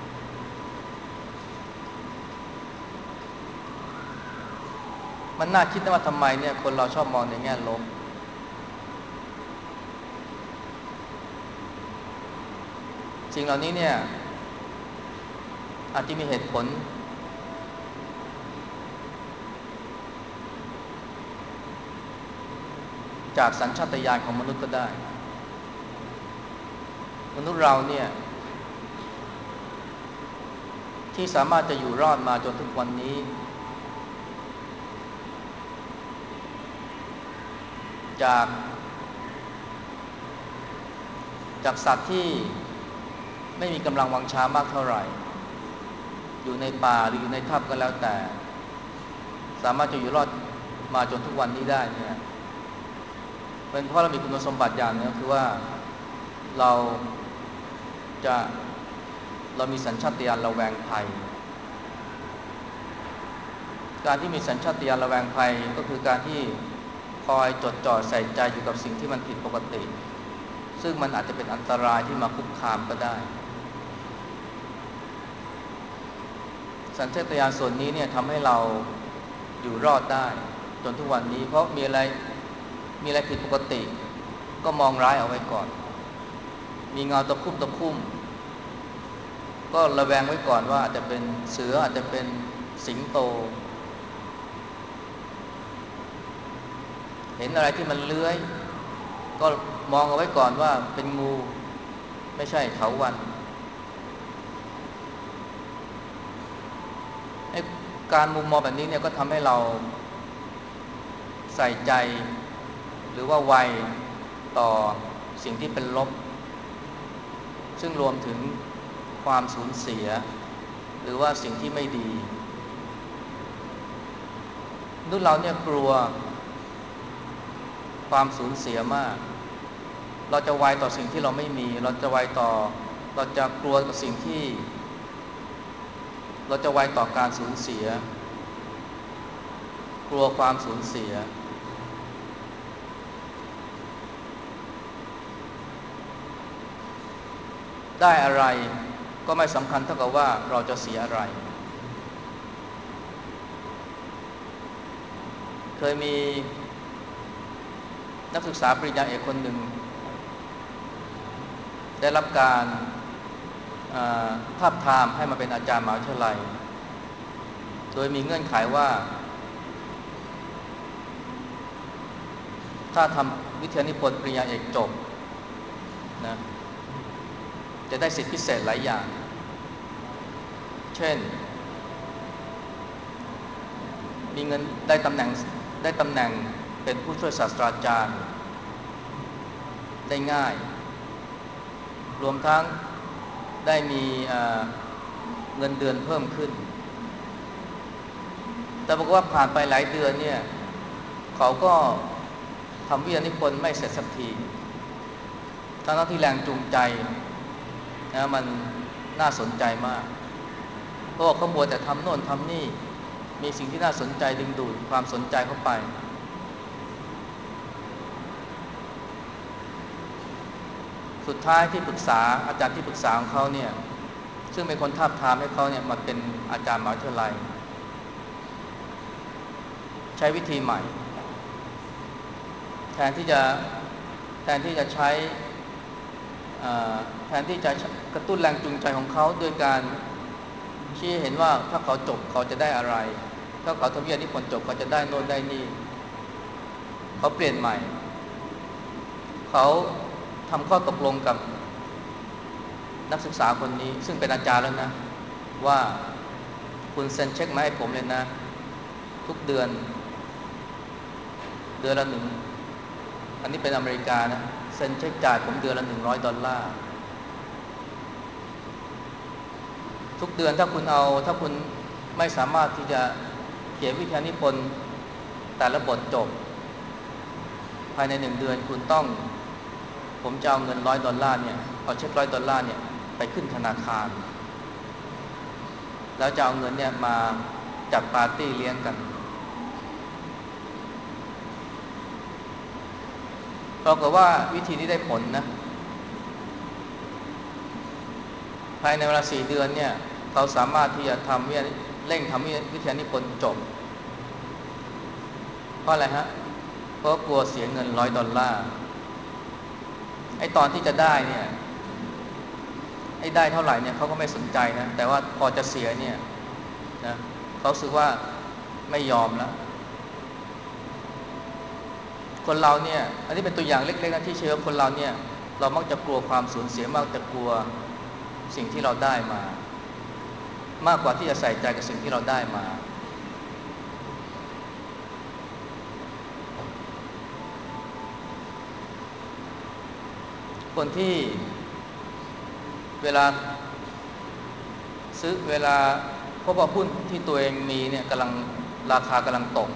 มันน่าคิดนะว่าทำไมเนี่ยคนเราชอบมองในแง่ลบสิ่งเหล่านี้เนี่ยอาจจะมีเหตุผลจากสัญชาตญาณของมนุษย์ก็ได้มนุษย์เราเนี่ยที่สามารถจะอยู่รอดมาจนทุกวันนี้จากสัตว์ที่ไม่มีกำลังวังชามากเท่าไหร่อยู่ในป่าหรืออยู่ในถ้ำก็แล้วแต่สามารถจะอยู่รอดมาจนทุกวันนี้ได้เนี่ยเป็นเพราะเรามีคุณสมบัติอย่างนึงคือว่าเรามีสัญชาตญาณระแวงภัยการที่มีสัญชาตญาณระแวงภัยก็คือการที่คอยจดจ่อใส่ใจอยู่กับสิ่งที่มันผิดปกติซึ่งมันอาจจะเป็นอันตรายที่มาคุกคามก็ได้สัญชาตญาณส่วนนี้เนี่ยทำให้เราอยู่รอดได้จนทุกวันนี้เพราะมีอะไรผิดปกติก็มองร้ายเอาไว้ก่อนมีเงาตะคุ่มก็ระแวงไว้ก่อนว่าอาจจะเป็นเสืออาจจะเป็นสิงโตเห็นอะไรที่มันเลื้อยก็มองเอาไว้ก่อนว่าเป็นงูไม่ใช่เถาวัลย์การมุมมองแบบนี้เนี่ยก็ทำให้เราใส่ใจหรือว่าไวต่อสิ่งที่เป็นลบซึ่งรวมถึงความสูญเสียหรือว่าสิ่งที่ไม่ดีมนุษย์เราเนี่ยกลัวความสูญเสียมากเราจะไวต่อสิ่งที่เราไม่มีเราจะกลัวกับสิ่งที่เราจะไวต่อการสูญเสียกลัวความสูญเสียได้อะไรก็ไม่สำคัญเท่ากับว่าเราจะเสียอะไรเคยมีนักศึกษาปริญญาเอกคนหนึ่งได้รับการทาบทามให้มาเป็นอาจารย์มหาวิทยาลัยโดยมีเงื่อนไขว่าถ้าทำวิทยานิพนธ์ปริญญาเอกจบนะจะได้สิทธิพิเศษหลายอย่างเช่นมีเงินได้ตำแหน่งเป็นผู้ช่วยศาสตราจารย์ได้ง่ายรวมทั้งได้มีเงินเดือนเพิ่มขึ้นแต่บอกว่าผ่านไปหลายเดือนเนี่ยเขาก็ทำวิทยานิพนธ์ไม่เสร็จสักทีทั้งที่แรงจูงใจนะมันน่าสนใจมากเพราะว่าเขามัวแต่ทำโน่นทำนี่มีสิ่งที่น่าสนใจดึงดูดความสนใจเข้าไปสุดท้ายที่ปรึกษาอาจารย์ที่ปรึกษาของเขาเนี่ยซึ่งเป็นคนทาบทามให้เขาเนี่ยมาเป็นอาจารย์มหาวิทยาลัยใช้วิธีใหม่แทนที่จะใช้แทนที่จะกระตุ้นแรงจูงใจของเขาด้วยการชี้เห็นว่าถ้าเขาจบเขาจะได้อะไรถ้าเขาทำวิทยานิพนธ์จบเขาจะได้โน่นได้นี่เขาเปลี่ยนใหม่เขาทำข้อตกลงกับนักศึกษาคนนี้ซึ่งเป็นอาจารย์แล้วนะว่าคุณเซ็นเช็คมาให้ผมเลยนะทุกเดือนละหนึ่งอันนี้เป็นอเมริกานะเซ็นเช็คจ่ายผมเดือนละ$100ทุกเดือนถ้าคุณไม่สามารถที่จะเขียนวิทยานิพนธ์แต่ละบทจบภายใน1 เดือนผมจะเอาเงิน$100เนี่ยเอาเช็ค$100เนี่ยไปขึ้นธนาคารแล้วจะเอาเงินเนี่ยมาจัดปาร์ตี้เลี้ยงกันปรากฏว่าวิธีนี้ได้ผลนะภายในเวลา4 เดือนเนี่ยเขาสามารถที่จะเร่งทำวิทยานิพนธ์จบเพราะอะไรฮะเพราะกลัวเสียเงิน$100ไอ้ตอนที่จะได้เนี่ยไอ้ได้เท่าไหร่เนี่ยเขาก็ไม่สนใจนะแต่ว่าพอจะเสียเนี่ยนะเขารู้สึกว่าไม่ยอมแล้วคนเราเนี่ยอันนี้เป็นตัวอย่างเล็กๆนะที่เชื่อคนเราเนี่ยเรามักจะกลัวความสูญเสียมากจะกลัวสิ่งที่เราได้มามากกว่าที่จะใส่ใจกับสิ่งที่เราได้มาคนที่เวลาพบว่าหุ้นที่ตัวเองมีเนี่ยราคากำลังตก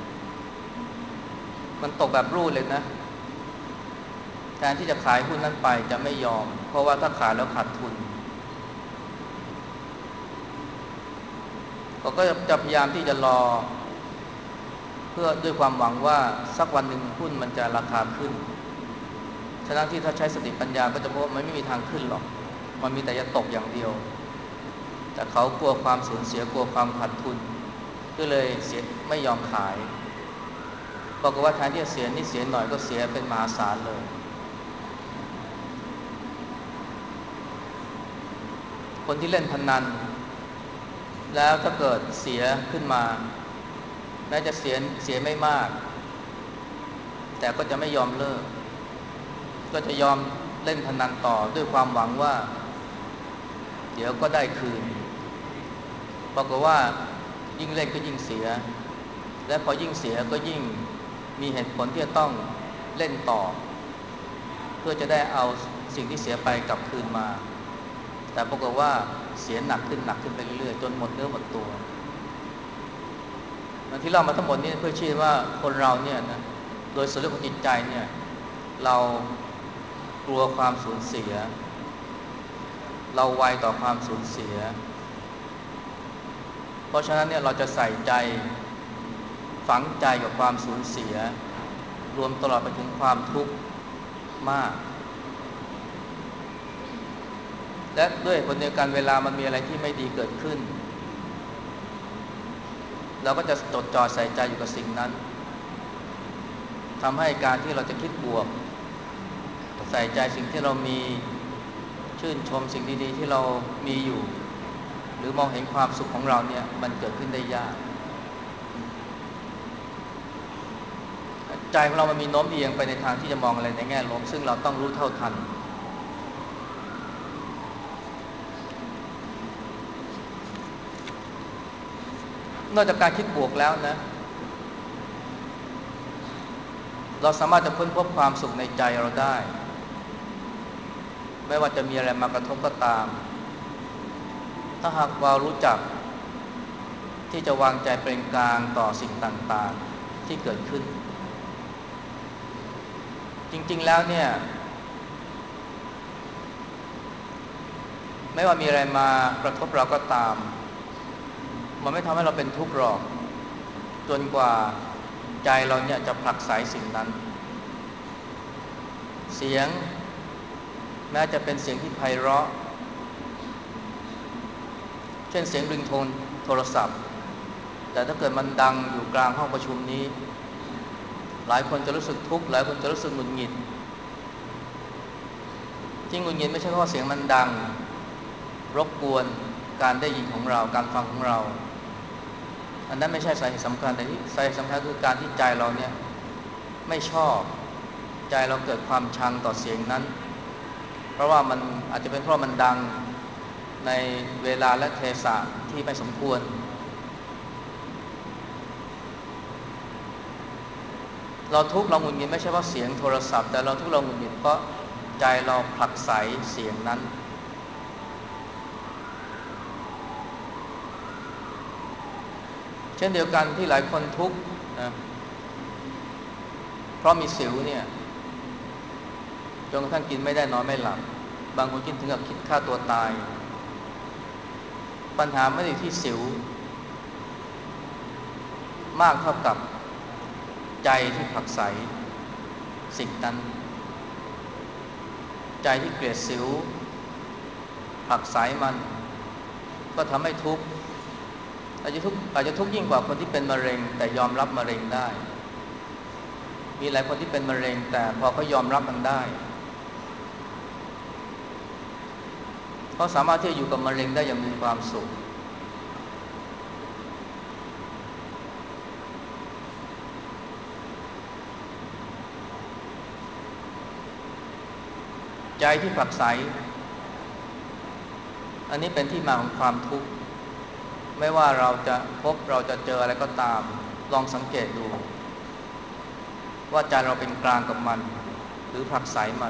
มันตกแบบรูดเลยนะแทนที่จะขายหุ้นนั้นไปจะไม่ยอมเพราะว่าถ้าขายแล้วขาดทุนก็จะพยายามที่จะรอเพื่อด้วยความหวังว่าสักวันหนึ่งหุ้นมันจะราคาขึ้นฉะนั้นที่ถ้าใช้สติปัญญาก็จะพบว่ามันไม่มีทางขึ้นหรอกมันมีแต่จะตกอย่างเดียวแต่เขากลัวความสูญเสียกลัวความขาดทุนก็เลยไม่ยอมขายบอกว่าแทนที่จะเสียนิดเสียหน่อยก็เสียเป็นมหาศาลเลยคนที่เล่นพนันแล้วถ้าเกิดเสียขึ้นมาแม้จะเสียไม่มากแต่ก็จะไม่ยอมเลิกก็จะยอมเล่นพนันต่อด้วยความหวังว่าเดี๋ยวก็ได้คืนปรากฏว่ายิ่งเล่นก็ยิ่งเสียและพอยิ่งเสียก็ยิ่งมีเหตุผลที่จะต้องเล่นต่อเพื่อจะได้เอาสิ่งที่เสียไปกลับคืนมาแต่ปรากฏว่าเสียหนักขึ้นไปเรื่อยๆจนหมดเนื้อหมดตัวที่เรามาทั้งหมดนี้เพื่อชี้ว่าคนเราเนี่ยนะโดยส่วนลึกของจิตใจเนี่ยเรากลัวความสูญเสียเราไวต่อความสูญเสียเพราะฉะนั้นเนี่ยเราจะใส่ใจฝังใจกับความสูญเสียรวมตลอดไปถึงความทุกข์มากและด้วยผลเดียวกันเวลามันมีอะไรที่ไม่ดีเกิดขึ้นเราก็จะจดจ่อใส่ใจอยู่กับสิ่งนั้นทำให้การที่เราจะคิดบวกใส่ใจสิ่งที่เรามีชื่นชมสิ่งดีๆที่เรามีอยู่หรือมองเห็นความสุขของเราเนี่ยมันเกิดขึ้นได้ยากใจของเรามันมีโน้มเอียงไปในทางที่จะมองอะไรในแง่ลบซึ่งเราต้องรู้เท่าทันนอกจากการคิดบวกแล้วนะเราสามารถจะค้นพบความสุขในใจเราได้ไม่ว่าจะมีอะไรมากระทบก็ตามถ้าหากเรารู้จักที่จะวางใจเป็นกลางต่อสิ่งต่างๆที่เกิดขึ้นจริงๆแล้วเนี่ยไม่ว่ามีอะไรมากระทบเราก็ตามมันไม่ทำให้เราเป็นทุกข์หรอกจนกว่าใจเราเนี่ยจะผลักไสสิ่งนั้นเสียงแม้จะเป็นเสียงที่ไพเราะเช่นเสียงริงโทนโทรศัพท์แต่ถ้าเกิดมันดังอยู่กลางห้องประชุมนี้หลายคนจะรู้สึกทุกข์หลายคนจะรู้สึกหงุดหงิดที่หงุดหงิดไม่ใช่เพราะเสียงมันดังรบกวนการได้ยินของเราการฟังของเราอันนั้นไม่ใช่สาเหตุสำคัญแต่ที่สาเหตุสำคัญคือการที่ใจเราเนี่ยไม่ชอบใจเราเกิดความชังต่อเสียงนั้นเพราะว่ามันอาจจะเป็นเพราะมันดังในเวลาและเทศะที่ไม่สมควรเราทุกข์เราหงุดหงิดไม่ใช่เพราะเสียงโทรศัพท์แต่เราทุกข์เราหงุดหงิดเพราะใจเราผลักไสเสียงนั้นเช่นเดียวกันที่หลายคนทุกข์นะเพราะมีสิวเนี่ยจนกระทั่งกินไม่ได้นอนไม่หลับบางคนคิดถึงกับคิดฆ่าตัวตายปัญหาไม่ได้ที่สิวมากเท่ากับใจที่ผลักไสสิ่งนั้นใจที่เกลียดสิวผลักไสมันก็ทำให้ทุกข์อาจจะทุกข์ยิ่งกว่าคนที่เป็นมะเร็งแต่ยอมรับมะเร็งได้มีหลายคนที่เป็นมะเร็งแต่พอเขายอมรับมันได้เขาสามารถที่จะอยู่กับมะเร็งได้อย่างมีความสุขใจที่ผลักไสอันนี้เป็นที่มาของความทุกข์ไม่ว่าเราจะเจออะไรก็ตามลองสังเกตดูว่าใจเราเป็นกลางกับมันหรือผลักไสมัน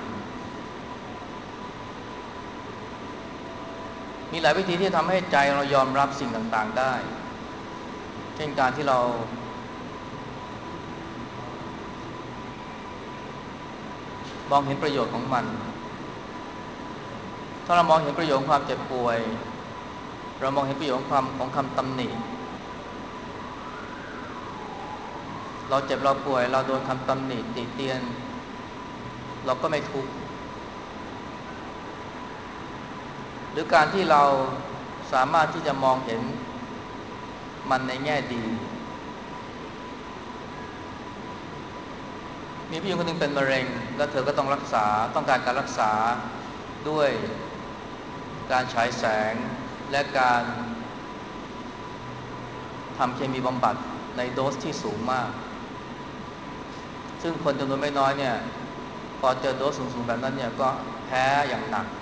มีหลายวิธีที่ทำให้ใจเรายอมรับสิ่งต่างๆได้เช่นการที่เรามองเห็นประโยชน์ของมันถ้าเรามองเห็นประโยชน์ของความเจ็บป่วยเรามองเห็นประโยชน์ของคำตำหนิเราเจ็บเราป่วยเราโดนคำตำหนิติเตียนเราก็ไม่ทุกข์หรือการที่เราสามารถที่จะมองเห็นมันในแง่ดีมีผู้หญิงคนหนึ่งเป็นมะเร็งแล้วเธอก็ต้องการการรักษาด้วยการฉายแสงและการทำเคมีบำบัดในโดสที่สูงมากซึ่งคนจำนวนไม่น้อยเนี่ยพอเจอโดสสูงๆแบบนั้นเนี่ยก็แพ้อย่างหนัก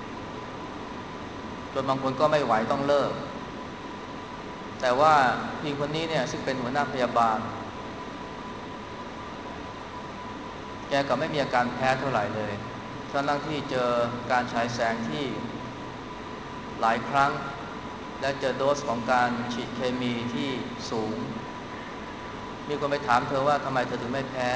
จนบางคนก็ไม่ไหวต้องเลิกแต่ว่าผู้หญิงคนนี้เนี่ยซึ่งเป็นหัวหน้าพยาบาลแกก็ไม่มีอาการแพ้เท่าไหร่เลยทั้งที่เจอการฉายแสงที่หลายครั้งและเจอโดสของการฉีดเคมีที่สูงมีคนไปถามเธอว่าทำไมเธอถึงไม่แพ้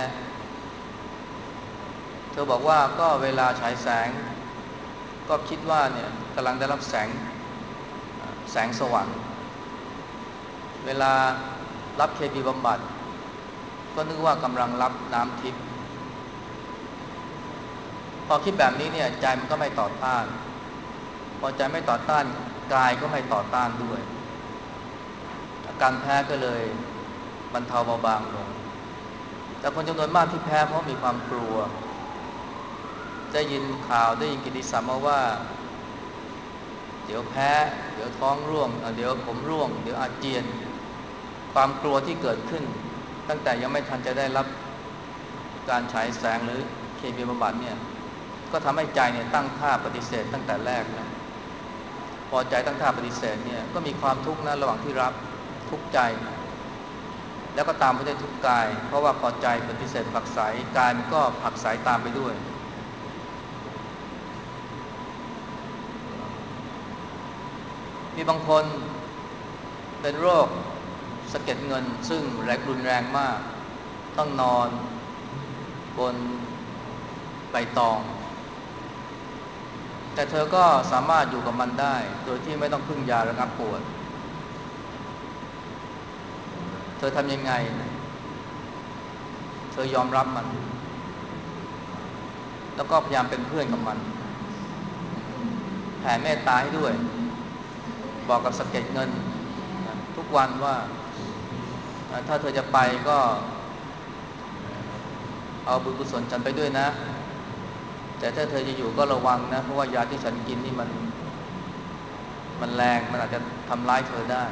เธอบอกว่าก็เวลาฉายแสงก็คิดว่าเนี่ยกำลังได้รับแสงสว่างเวลารับเคมีบำบัดก็นึกว่ากำลังรับน้ำทิพย์พอคิดแบบนี้เนี่ยใจมันก็ไม่ต่อต้านพอใจไม่ต่อต้านกายก็ไม่ต่อต้านด้วยอาการแพ้ก็เลยบรรเทาเบาบางลงแต่คนจำนวนมากที่แพ้เพราะมีความกลัวได้ยินข่าวได้ยินกิตติศัพท์มาว่าเดี๋ยวแพ้เดี๋ยวท้องร่วงเดี๋ยวผมร่วงเดี๋ยวอาเจียนความกลัวที่เกิดขึ้นตั้งแต่ยังไม่ทันจะได้รับการฉายแสงหรือเคมีบำบัดเนี่ยก็ทำให้ใจเนี่ยตั้งท่าปฏิเสธตั้งแต่แรกแล้วพอใจตั้งท่าปฏิเสธเนี่ยก็มีความทุกข์นะระหว่างที่รับทุกข์ใจแล้วก็ตามไปด้วยทุกข์กายเพราะว่าพอใจปฏิเสธผลักไสกายมันก็ผลักไสตามไปด้วยมีบางคนเป็นโรคสะเก็ดเงินซึ่งรุนแรงมากต้องนอนบนใบตองแต่เธอก็สามารถอยู่กับมันได้โดยที่ไม่ต้องพึ่งยาระงับปวดเธอทำยังไงเธอยอมรับมันแล้วก็พยายามเป็นเพื่อนกับมันแผ่เมตตาให้ด้วยบอกกับสะเก็ดเงินทุกวันว่าถ้าเธอจะไปก็เอาบุญกุศลฉันไปด้วยนะแต่ถ้าเธอจะอยู่ก็ระวังนะเพราะว่ายาที่ฉันกินนี่มันแรงมันอาจจะทำร้ายเธอได้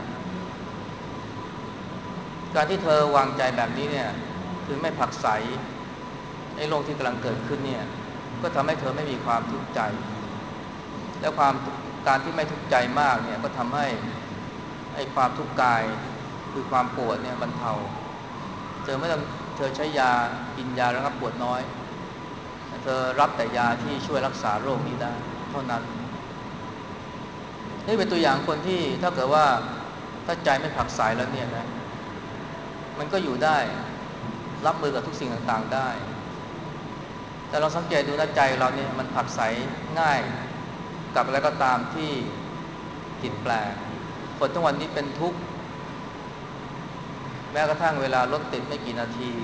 การที่เธอวางใจแบบนี้เนี่ยคือไม่ผลักไสไอ้โรคที่กำลังเกิดขึ้นเนี่ยก็ทำให้เธอไม่มีความทุกข์ใจและการที่ไม่ทุกข์ใจมากเนี่ยก็ทำให้ไอ้ความทุกข์กายคือความปวดเนี่ยบรรเทาเธอไม่ต้องเธอใช้ยากินยาระงับปวดน้อยเธอรับแต่ยาที่ช่วยรักษาโรคนี้ได้เท่านั้นนี่เป็นตัวอย่างคนที่ถ้าเกิดว่าถ้าใจไม่ผลักไสแล้วเนี่ยนะมันก็อยู่ได้รับมือกับทุกสิ่งต่างๆได้แต่เราสังเกตดูนะใจเราเนี่ยมันผลักไสง่ายกับอะไรก็ตามที่ผิดแปลกคนทุกวันนี้เป็นทุกข์แม้กระทั่งเวลารถติดไม่กี่นาที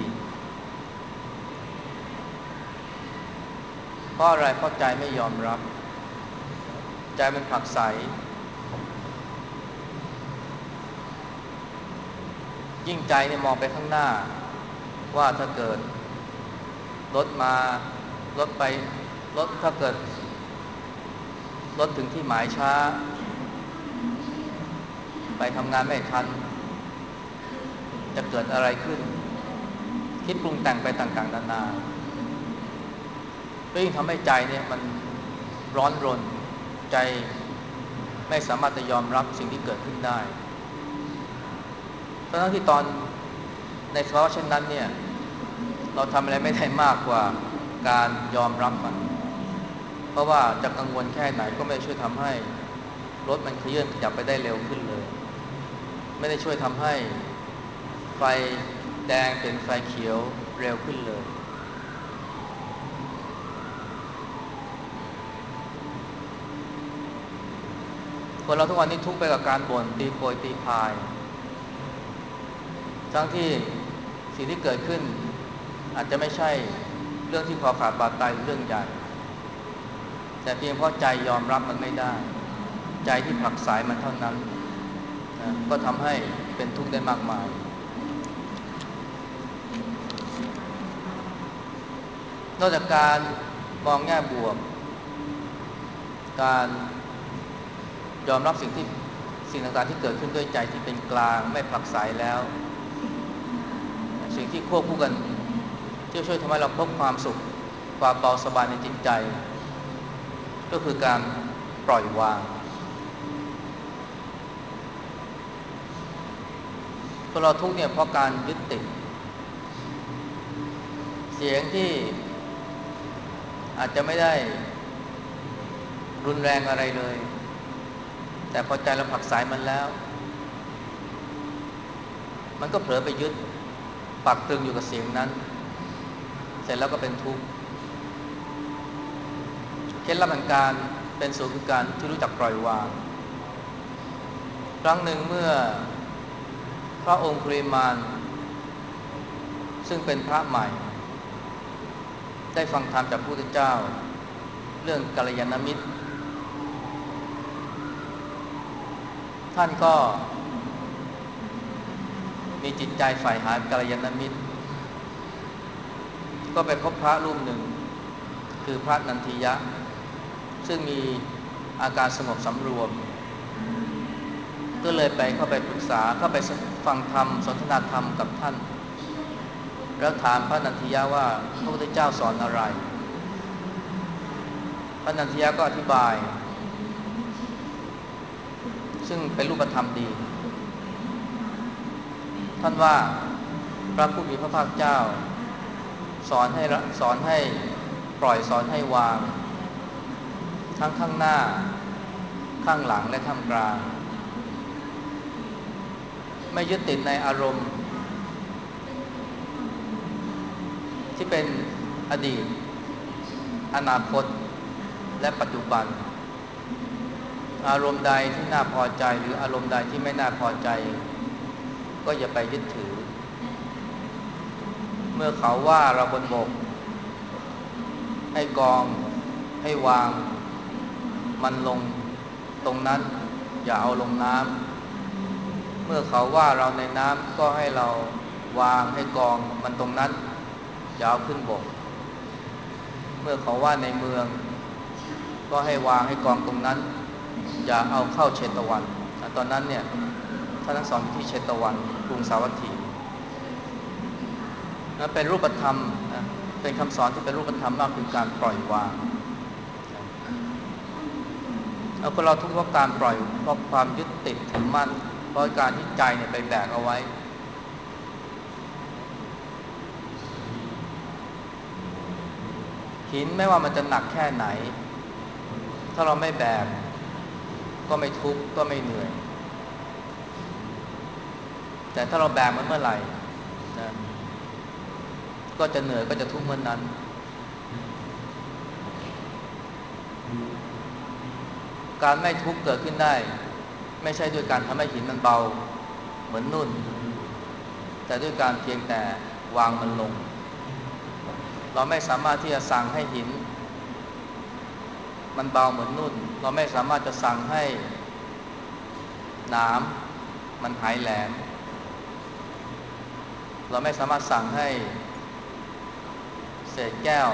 เพราะอะไรเพราะใจไม่ยอมรับใจมันผลักไสยิ่งใจเนี่ยมองไปข้างหน้าว่าถ้าเกิดรถมารถไปรถถ้าเกิดรถถึงที่หมายช้าไปทำงานไม่ทันจะเกิดอะไรขึ้นคิดปรุงแต่งไปต่างๆนานาก็ยิ่งทำให้ใจเนี่ยมันร้อนรนใจไม่สามารถจะยอมรับสิ่งที่เกิดขึ้นได้ทั้งที่ตอนในภาวะเช่นนั้นเนี่ยเราทำอะไรไม่ได้มากกว่าการยอมรับมันเพราะว่าจะกังวลแค่ไหนก็ไม่ช่วยทำให้รถมันเคลื่อนขยับไปได้เร็วขึ้นเลยไม่ได้ช่วยทำให้ไฟแดงเป็นไฟเขียวเร็วขึ้นเลยคนเราทุกวันนี้ทุกข์ไปกับการบ่นตีโพยตีพายทั้งที่สิ่งที่เกิดขึ้นอาจจะไม่ใช่เรื่องที่คอขาดบาดตายเรื่องใหญ่แต่เพียงเพราะใจยอมรับมันไม่ได้ใจที่ผลักไสมันเท่านั้นนะก็ทำให้เป็นทุกข์ได้มากมายนอกจากการมองแง่บวกการยอมรับสิ่งต่างๆที่เกิดขึ้นด้วยใจที่เป็นกลางไม่ผลักไสแล้วสิ่งที่ควบคู่กันที่ช่วยทำให้เราพบความสุขความเบาสบายในจิตใจก็คือการปล่อยวางคนเราทุกข์เนี่ยเพราะการยึดติดเสียงที่อาจจะไม่ได้รุนแรงอะไรเลยแต่พอใจเราผลักไสมันแล้วมันก็เผลอไปยึดปักตรึงอยู่กับเสียงนั้นเสร็จแล้วก็เป็นทุกข์เคล็ดลับแห่งการเป็นสุขคือการที่รู้จักปล่อยวางครั้งหนึ่งเมื่อพระองค์คุริมานซึ่งเป็นพระใหม่ได้ฟังธรรมจากพระพุทธเจ้าเรื่องกัลยาณมิตรท่านก็มีจิตใจใฝ่หากัลยาณมิตรก็ไปพบพระรูปหนึ่งคือพระนันทิยะซึ่งมีอาการสงบสำรวมก็เลยเข้าไปปรึกษาเข้าไปฟังธรรมสนทนาธรรมกับท่านแล้วถามพระนันทิยะว่าพระพุทธเจ้าสอนอะไรพระนันทิยะก็อธิบายซึ่งเป็นรูปธรรมดีท่านว่าพระผู้มีพระภาคเจ้าสอนให้ปล่อยสอนให้วางทั้งข้างหน้าข้างหลังและท่ามกลางไม่ยึดติดในอารมณ์ที่เป็นอดีตอนาคตและปัจจุบันอารมณ์ใดที่น่าพอใจหรืออารมณ์ใดที่ไม่น่าพอใจก็อย่าไปยึดถือเมื่อเขาว่าเราบนบกให้กองให้วางมันลงตรงนั้นอย่าเอาลงน้ำเมื่อเขาว่าเราในน้ำก็ให้เราวางให้กองมันตรงนั้นอย่าเอาขึ้นบกเมื่อเขาว่าในเมืองก็ให้วางให้กองตรงนั้นอย่าเอาเข้าเชตวันตอนนั้นเนี่ยท่านทั้งสองอยู่ที่เชตวันกรุงสาวัตถีนั้นเป็นรูปธรรมนะเป็นคำสอนที่เป็นรูปธรรมมากคือการปล่อยวางเอาคนเราทุกข์เพราะการปล่อยเพราะความยึดติดถือมั่นเพราะการที่ใจเนี่ยไปแบกเอาไว้หินไม่ว่ามันจะหนักแค่ไหนถ้าเราไม่แบกก็ไม่ทุกข์ก็ไม่เหนื่อยแต่ถ้าเราแบกมันเมื่อไหร่นะก็จะเหนื่อยก็จะทุกข์เมื่อนั้นการไม่ทุกข์เกิดขึ้นได้ไม่ใช่ด้วยการทำให้หินมันเบาเหมือนนุ่นแต่ด้วยการเพียงแต่วางมันลงเราไม่สามารถที่จะสั่งให้หินมันเบาเหมือนนุ่นเราไม่สามารถจะสั่งให้หนามมันหายแหลมเราไม่สามารถสั่งให้เศษแก้ว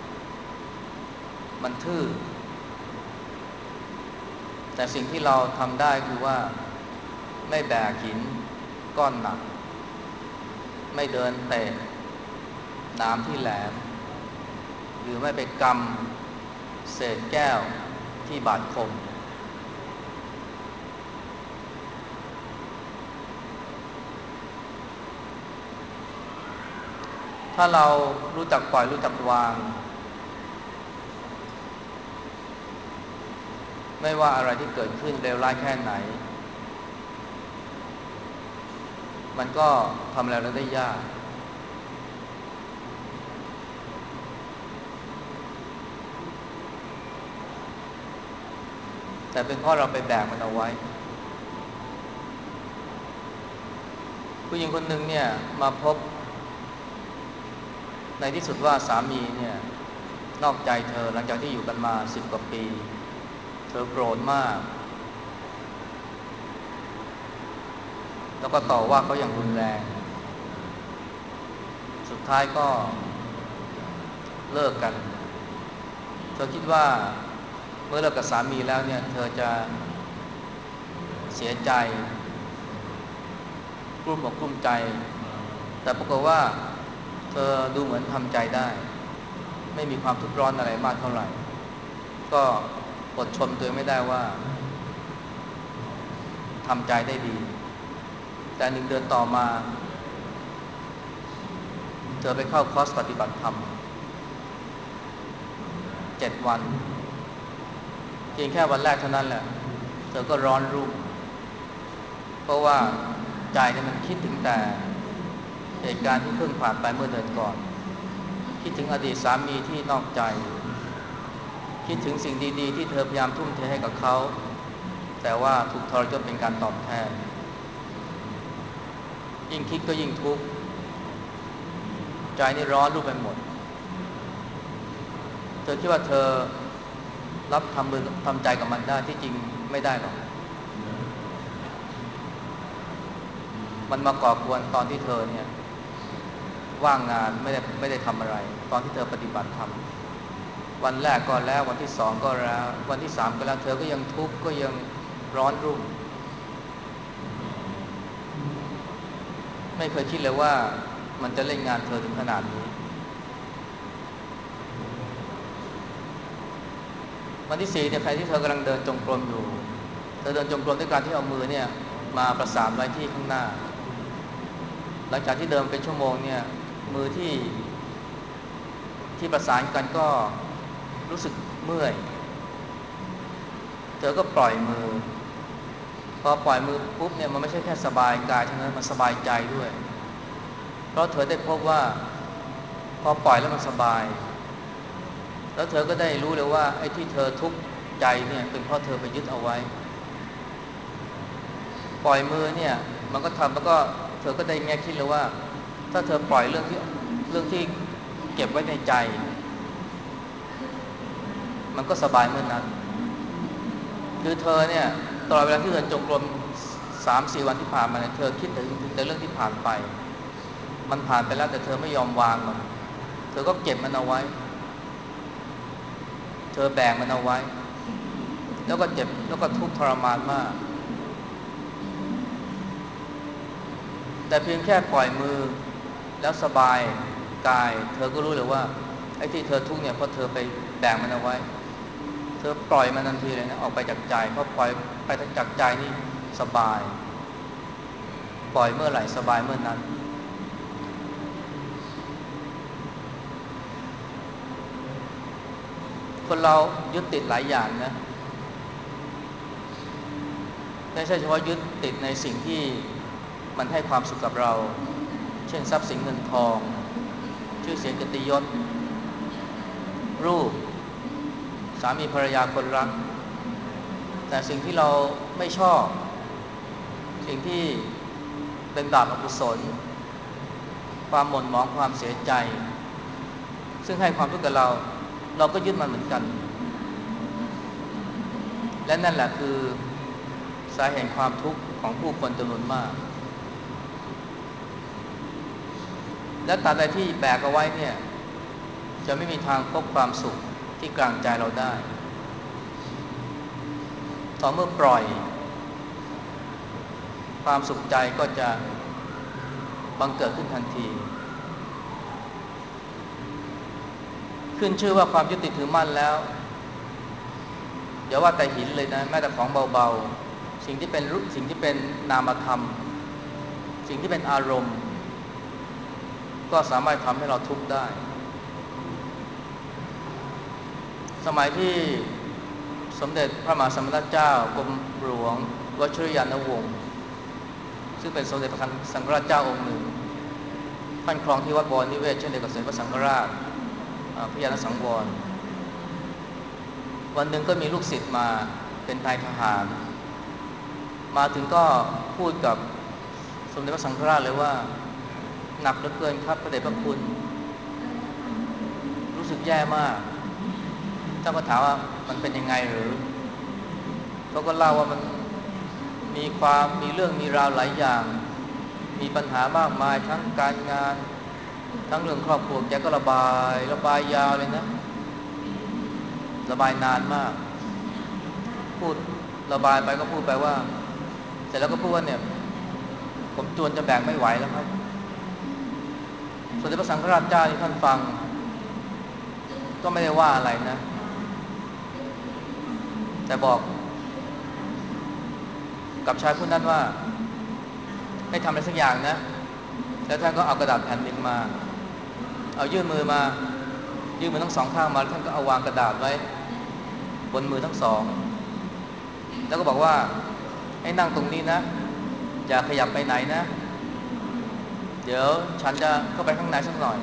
มันทื่อแต่สิ่งที่เราทำได้คือว่าไม่แบกหินก้อนหนักไม่เดินเตะหนามที่แหลมหรือไม่ไปกำเศษแก้วที่บาดคมถ้าเรารู้จักปล่อยรู้จักวางไม่ว่าอะไรที่เกิดขึ้นเลวร้ายแค่ไหนมันก็ทำอะไรเราได้ยากแต่เป็นเพราะเราไปแบกมันเอาไว้ผู้หญิงคนหนึ่งเนี่ยมาพบในที่สุดว่าสามีเนี่ยนอกใจเธอหลังจากที่อยู่กันมา10 กว่าปีเธอโกรธมากแล้วก็ต่อว่าเขาอย่างรุนแรงสุดท้ายก็เลิกกันเธอคิดว่าเมื่อเลิกกับสามีแล้วเนี่ยเธอจะเสียใจกลุ้มอกกลุ้มใจแต่ปรากฏว่าเธอดูเหมือนทำใจได้ไม่มีความทุกข์ร้อนอะไรมากเท่าไหร่ก็อดชมตัวไม่ได้ว่าทำใจได้ดีแต่1 เดือนต่อมาเธอไปเข้าคอร์สปฏิบัติธรรม7 วันเพียงแค่วันแรกเท่านั้นแหละเธอก็ร้อนรุ่มเพราะว่าใจเนี่ยมันคิดถึงแต่เหตุการณ์ที่เพิ่งผ่านไปเมื่อเดือนก่อนคิดถึงอดีตสามีที่นอกใจคิดถึงสิ่งดีๆที่เธอพยายามทุ่มเทให้กับเขาแต่ว่าถูกทรยศเป็นการตอบแทนยิ่งคิดก็ยิ่งทุกข์ใจนี่ร้อนรุ่มไปหมดเธอคิดว่าเธอรับทำใจกับมันได้ที่จริงไม่ได้หรอกมันมาก่อกวนตอนที่เธอเนี่ยว่างงานไม่ได้ทำอะไรตอนที่เธอปฏิบัติธรรมวันแรกก็แล้ววันที่2ก็แล้ววันที่3ก็แล้วเธอก็ยังทุกข์ก็ยังร้อนรุ่มไม่เคยคิดเลยว่ามันจะเล่นงานเธอถึงขนาดนี้วันที่4เนี่ยใครที่เธอกำลังเดินจงกรมอยู่เธอเดินจงกรมด้วยการที่เอามือเนี่ยมาประสานไว้ที่ข้างหน้าหลังจากที่เดินเป็นชั่วโมงเนี่ยมือที่ประสานกันก็รู้สึกเมื่อยเธอก็ปล่อยมือพอปล่อยมือปุ๊บเนี่ยมันไม่ใช่แค่สบายกายเท่านั้นมันสบายใจด้วยเพราะเธอได้พบว่าพอปล่อยแล้วมันสบายแล้วเธอก็ได้รู้เลยว่าไอ้ที่เธอทุกข์ใจเนี่ยเป็นเพราะเธอไปยึดเอาไว้ปล่อยมือเนี่ยมันก็ทำแล้วก็เธอก็ได้แง่คิดเลยว่าถ้าเธอปล่อยเรื่องที่เก็บไว้ในใจมันก็สบายเมื่อนั้นคือเธอเนี่ยตลอดเวลาที่เดินจงกรม3-4 วันที่ผ่านมาเนี่ยเธอคิดถึงแต่เรื่องที่ผ่านไปมันผ่านไปแล้วแต่เธอไม่ยอมวางมันเธอก็เก็บมันเอาไว้เธอแบกมันเอาไว้แล้วก็เจ็บแล้วก็ทุกข์ทรมานมากแต่เพียงแค่ปล่อยมือแล้วสบายกายเธอก็รู้เลยว่าไอ้ที่เธอทุกข์เนี่ยเพราะเธอไปแบกมันเอาไว้เธอปล่อยมันทันทีเลยนะออกไปจากใจเพราะปล่อยไปจากใจนี่สบายปล่อยเมื่อไหร่สบายเมื่อนั้นคนเรายึดติดหลายอย่างนะไม่ใช่เฉพาะยึดติดในสิ่งที่มันให้ความสุขกับเราเช่นทรัพย์สินเงินทองชื่อเสียงเกียรติยศรูปสามีภรรยาคนรักแต่สิ่งที่เราไม่ชอบสิ่งที่เป็นบาปอกุศลความหม่นหมองความเสียใจซึ่งให้ความทุกข์กับเราก็ยึดมันเหมือนกันและนั่นแหละคือสาเหตุความทุกข์ของผู้คนจำนวนมากและตราบใดที่แบกเอาไว้เนี่ยจะไม่มีทางพบความสุขที่กลางใจเราได้ต่อเมื่อปล่อยความสุขใจก็จะบังเกิดขึ้นทันทีขึ้นชื่อว่าความยึดติดถือมั่นแล้วอย่าว่าแต่หินเลยนะแม้แต่ของเบาๆสิ่งที่เป็นรูปสิ่งที่เป็นนามธรรมสิ่งที่เป็นอารมณ์ก็สามารถทำให้เราทุกข์ได้สมัยที่สมเด็จพระมหาสมณเจ้ากรมหลวงวชิรยานวงศ์ซึ่งเป็นสมเด็จพระสังฆราชเจ้าองค์หนึ่งท่านครองที่วัดบวรนิเวศเช่นเดียวกับสมเด็จพระสังฆราชพระยาณสังวรวันหนึ่งก็มีลูกศิษย์มาเป็นนายทหารมาถึงก็พูดกับสมเด็จพระสังฆราชเลยว่าหนักเหลือเกินครับพระเดชพระคุณรู้สึกแย่มากท่านก็ถามว่ามันเป็นยังไงหรือเขาก็เล่าว่ามันมีเรื่องมีราวหลายอย่างมีปัญหามากมายทั้งการงานทั้งเรื่องครอบครัวแกก็ระบายยาวเลยนะระบายนานมากพูดระบายไปก็พูดไปว่าเสร็จแล้วก็พูดว่าเนี่ยผมจวนจะแบกไม่ไหวแล้วครับสมเด็จพระสังฆราชเจ้าที่ท่านฟังก็ไม่ได้ว่าอะไรนะแต่บอกกับชายผู้นั้นว่าให้ทำอะไรสักอย่างนะแล้วท่านก็เอากระดาษแผ่นหนึ่งมาเอายื่นมือทั้งสองข้างมาท่านก็เอาวางกระดาษไว้บนมือทั้งสองแล้วก็บอกว่าให้นั่งตรงนี้นะอย่าขยับไปไหนนะเดี๋ยวฉันจะเข้าไปข้างในสักหน่อย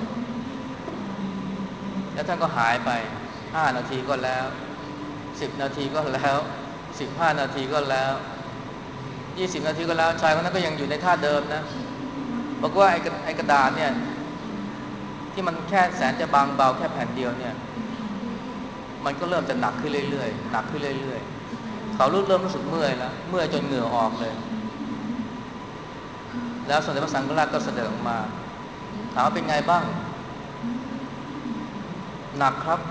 แล้วท่านก็หายไป5 นาทีก็แล้ว10 นาทีก็แล้ว15 นาทีก็แล้ว20 นาทีก็แล้วชายคนนั้นก็ยังอยู่ในท่าเดิมนะบอกว่าไอ้กระดาษเนี่ยที่มันแค่แสนจะบางเบาแค่แผ่นเดียวเนี่ยมันก็เริ่มจะหนักขึ้นเรื่อยๆหนักขึ้นเรื่อยๆเขาเริ่มรู้สึกเมื่อยแล้วเมื่อยจนเหงื่อออกเลยแล้วสมเด็จพระสังฆราชก็เสด็จออกมาถามว่าเป็นไงบ้างหนักครับ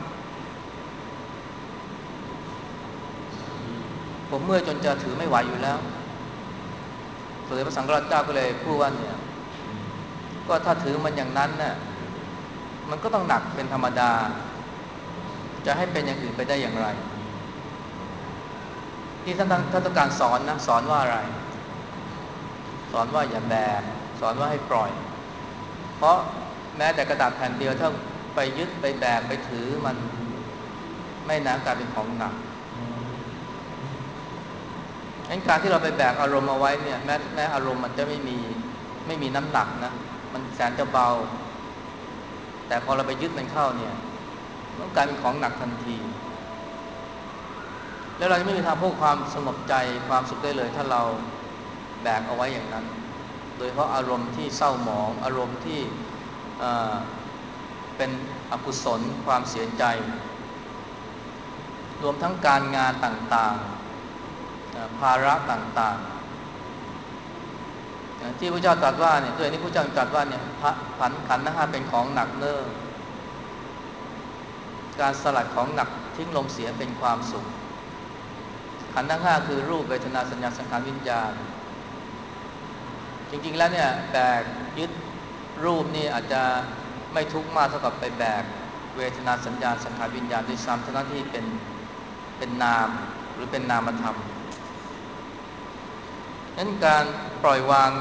ผมเมื่อยจนจะถือไม่ไหวอยู่แล้วสมเด็จพระสังฆราชเจ้าก็เลยพูดว่าเนี่ยก็ถ้าถือมันอย่างนั้นน่ะมันก็ต้องหนักเป็นธรรมดาจะให้เป็นอย่างอื่นไปได้อย่างไรที่ท่านต้องการสอนนะสอนว่าอะไรสอนว่าอย่าแบกสอนว่าให้ปล่อยเพราะแม้แต่กระดาษแผ่นเดียวถ้าไปยึดไปแบกไปถือมันไม่นานกลายเป็นของหนักงั้นการที่เราไปแบกอารมณ์เอาไว้เนี่ยแม้อารมณ์มันจะไม่มีน้ำหนักนะมันแสนจะเบาแต่พอเราไปยึดมันเข้าเนี่ยมันกลายเป็นของหนักทันทีแล้วเราจะไม่มีทางพบความสงบใจความสุขได้เลยถ้าเราแบกเอาไว้อย่างนั้นโดยเพราะอารมณ์ที่เศร้าหมองอารมณ์ที่เป็นอกุศลความเสียใจรวมทั้งการงานต่างๆภาระต่างๆที่พระเจ้าตรัสว่าเนี่ยด้วยนี้พระเจ้าตรัสว่าเนี่ยขันธ์ทั้ง5เป็นของหนักเนิ่นการสลัดของหนักทิ้งลงเสียเป็นความสุขขันธ์ทั้ง5คือรูปเวทนาสัญญาสังขารวิญญาณจริงๆแล้วเนี่ยแบกยึดรูปนี่อาจจะไม่ทุกข์มากเท่ากับไปแบกเวทนาสัญญาสังขารวิญญาณด้วยซ้ำทั้งที่เป็นนามหรือเป็นนามธรรมนั้นการปล่อยวาง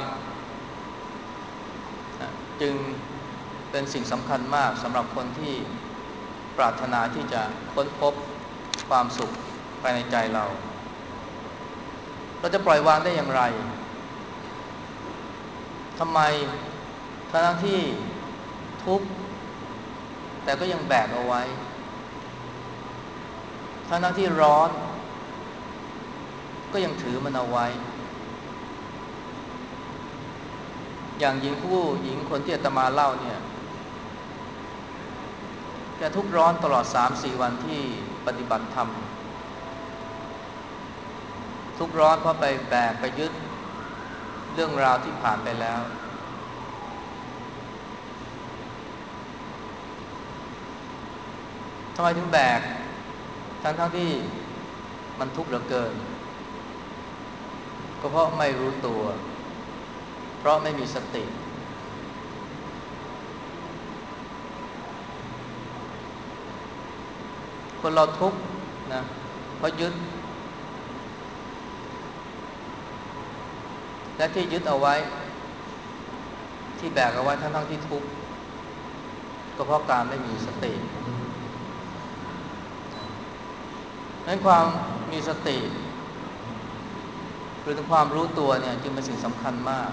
จึงเป็นสิ่งสำคัญมากสำหรับคนที่ปรารถนาที่จะค้นพบความสุขภายในใจเราจะปล่อยวางได้อย่างไรทำไมทั้งที่ทุกข์แต่ก็ยังแบกเอาไว้ทั้งที่ร้อนก็ยังถือมันเอาไว้อย่างหญิงคนที่อาตมาเล่าเนี่ยแกทุกข์ร้อนตลอด 3-4 วันที่ปฏิบัติธรรมทุกข์ร้อนเพราะไปแบกไปยึดเรื่องราวที่ผ่านไปแล้วทำไมถึงแบกทั้งที่มันทุกข์เหลือเกินก็เพราะไม่รู้ตัวเพราะไม่มีสติคนเราทุกข์นะเพราะยึดและที่ยึดเอาไว้ที่แบกเอาไว้ทั้งที่ทุกข์ก็เพราะการไม่มีสตินั้นความมีสติหรือความรู้ตัวเนี่ยจึงเป็นสิ่งสำคัญมาก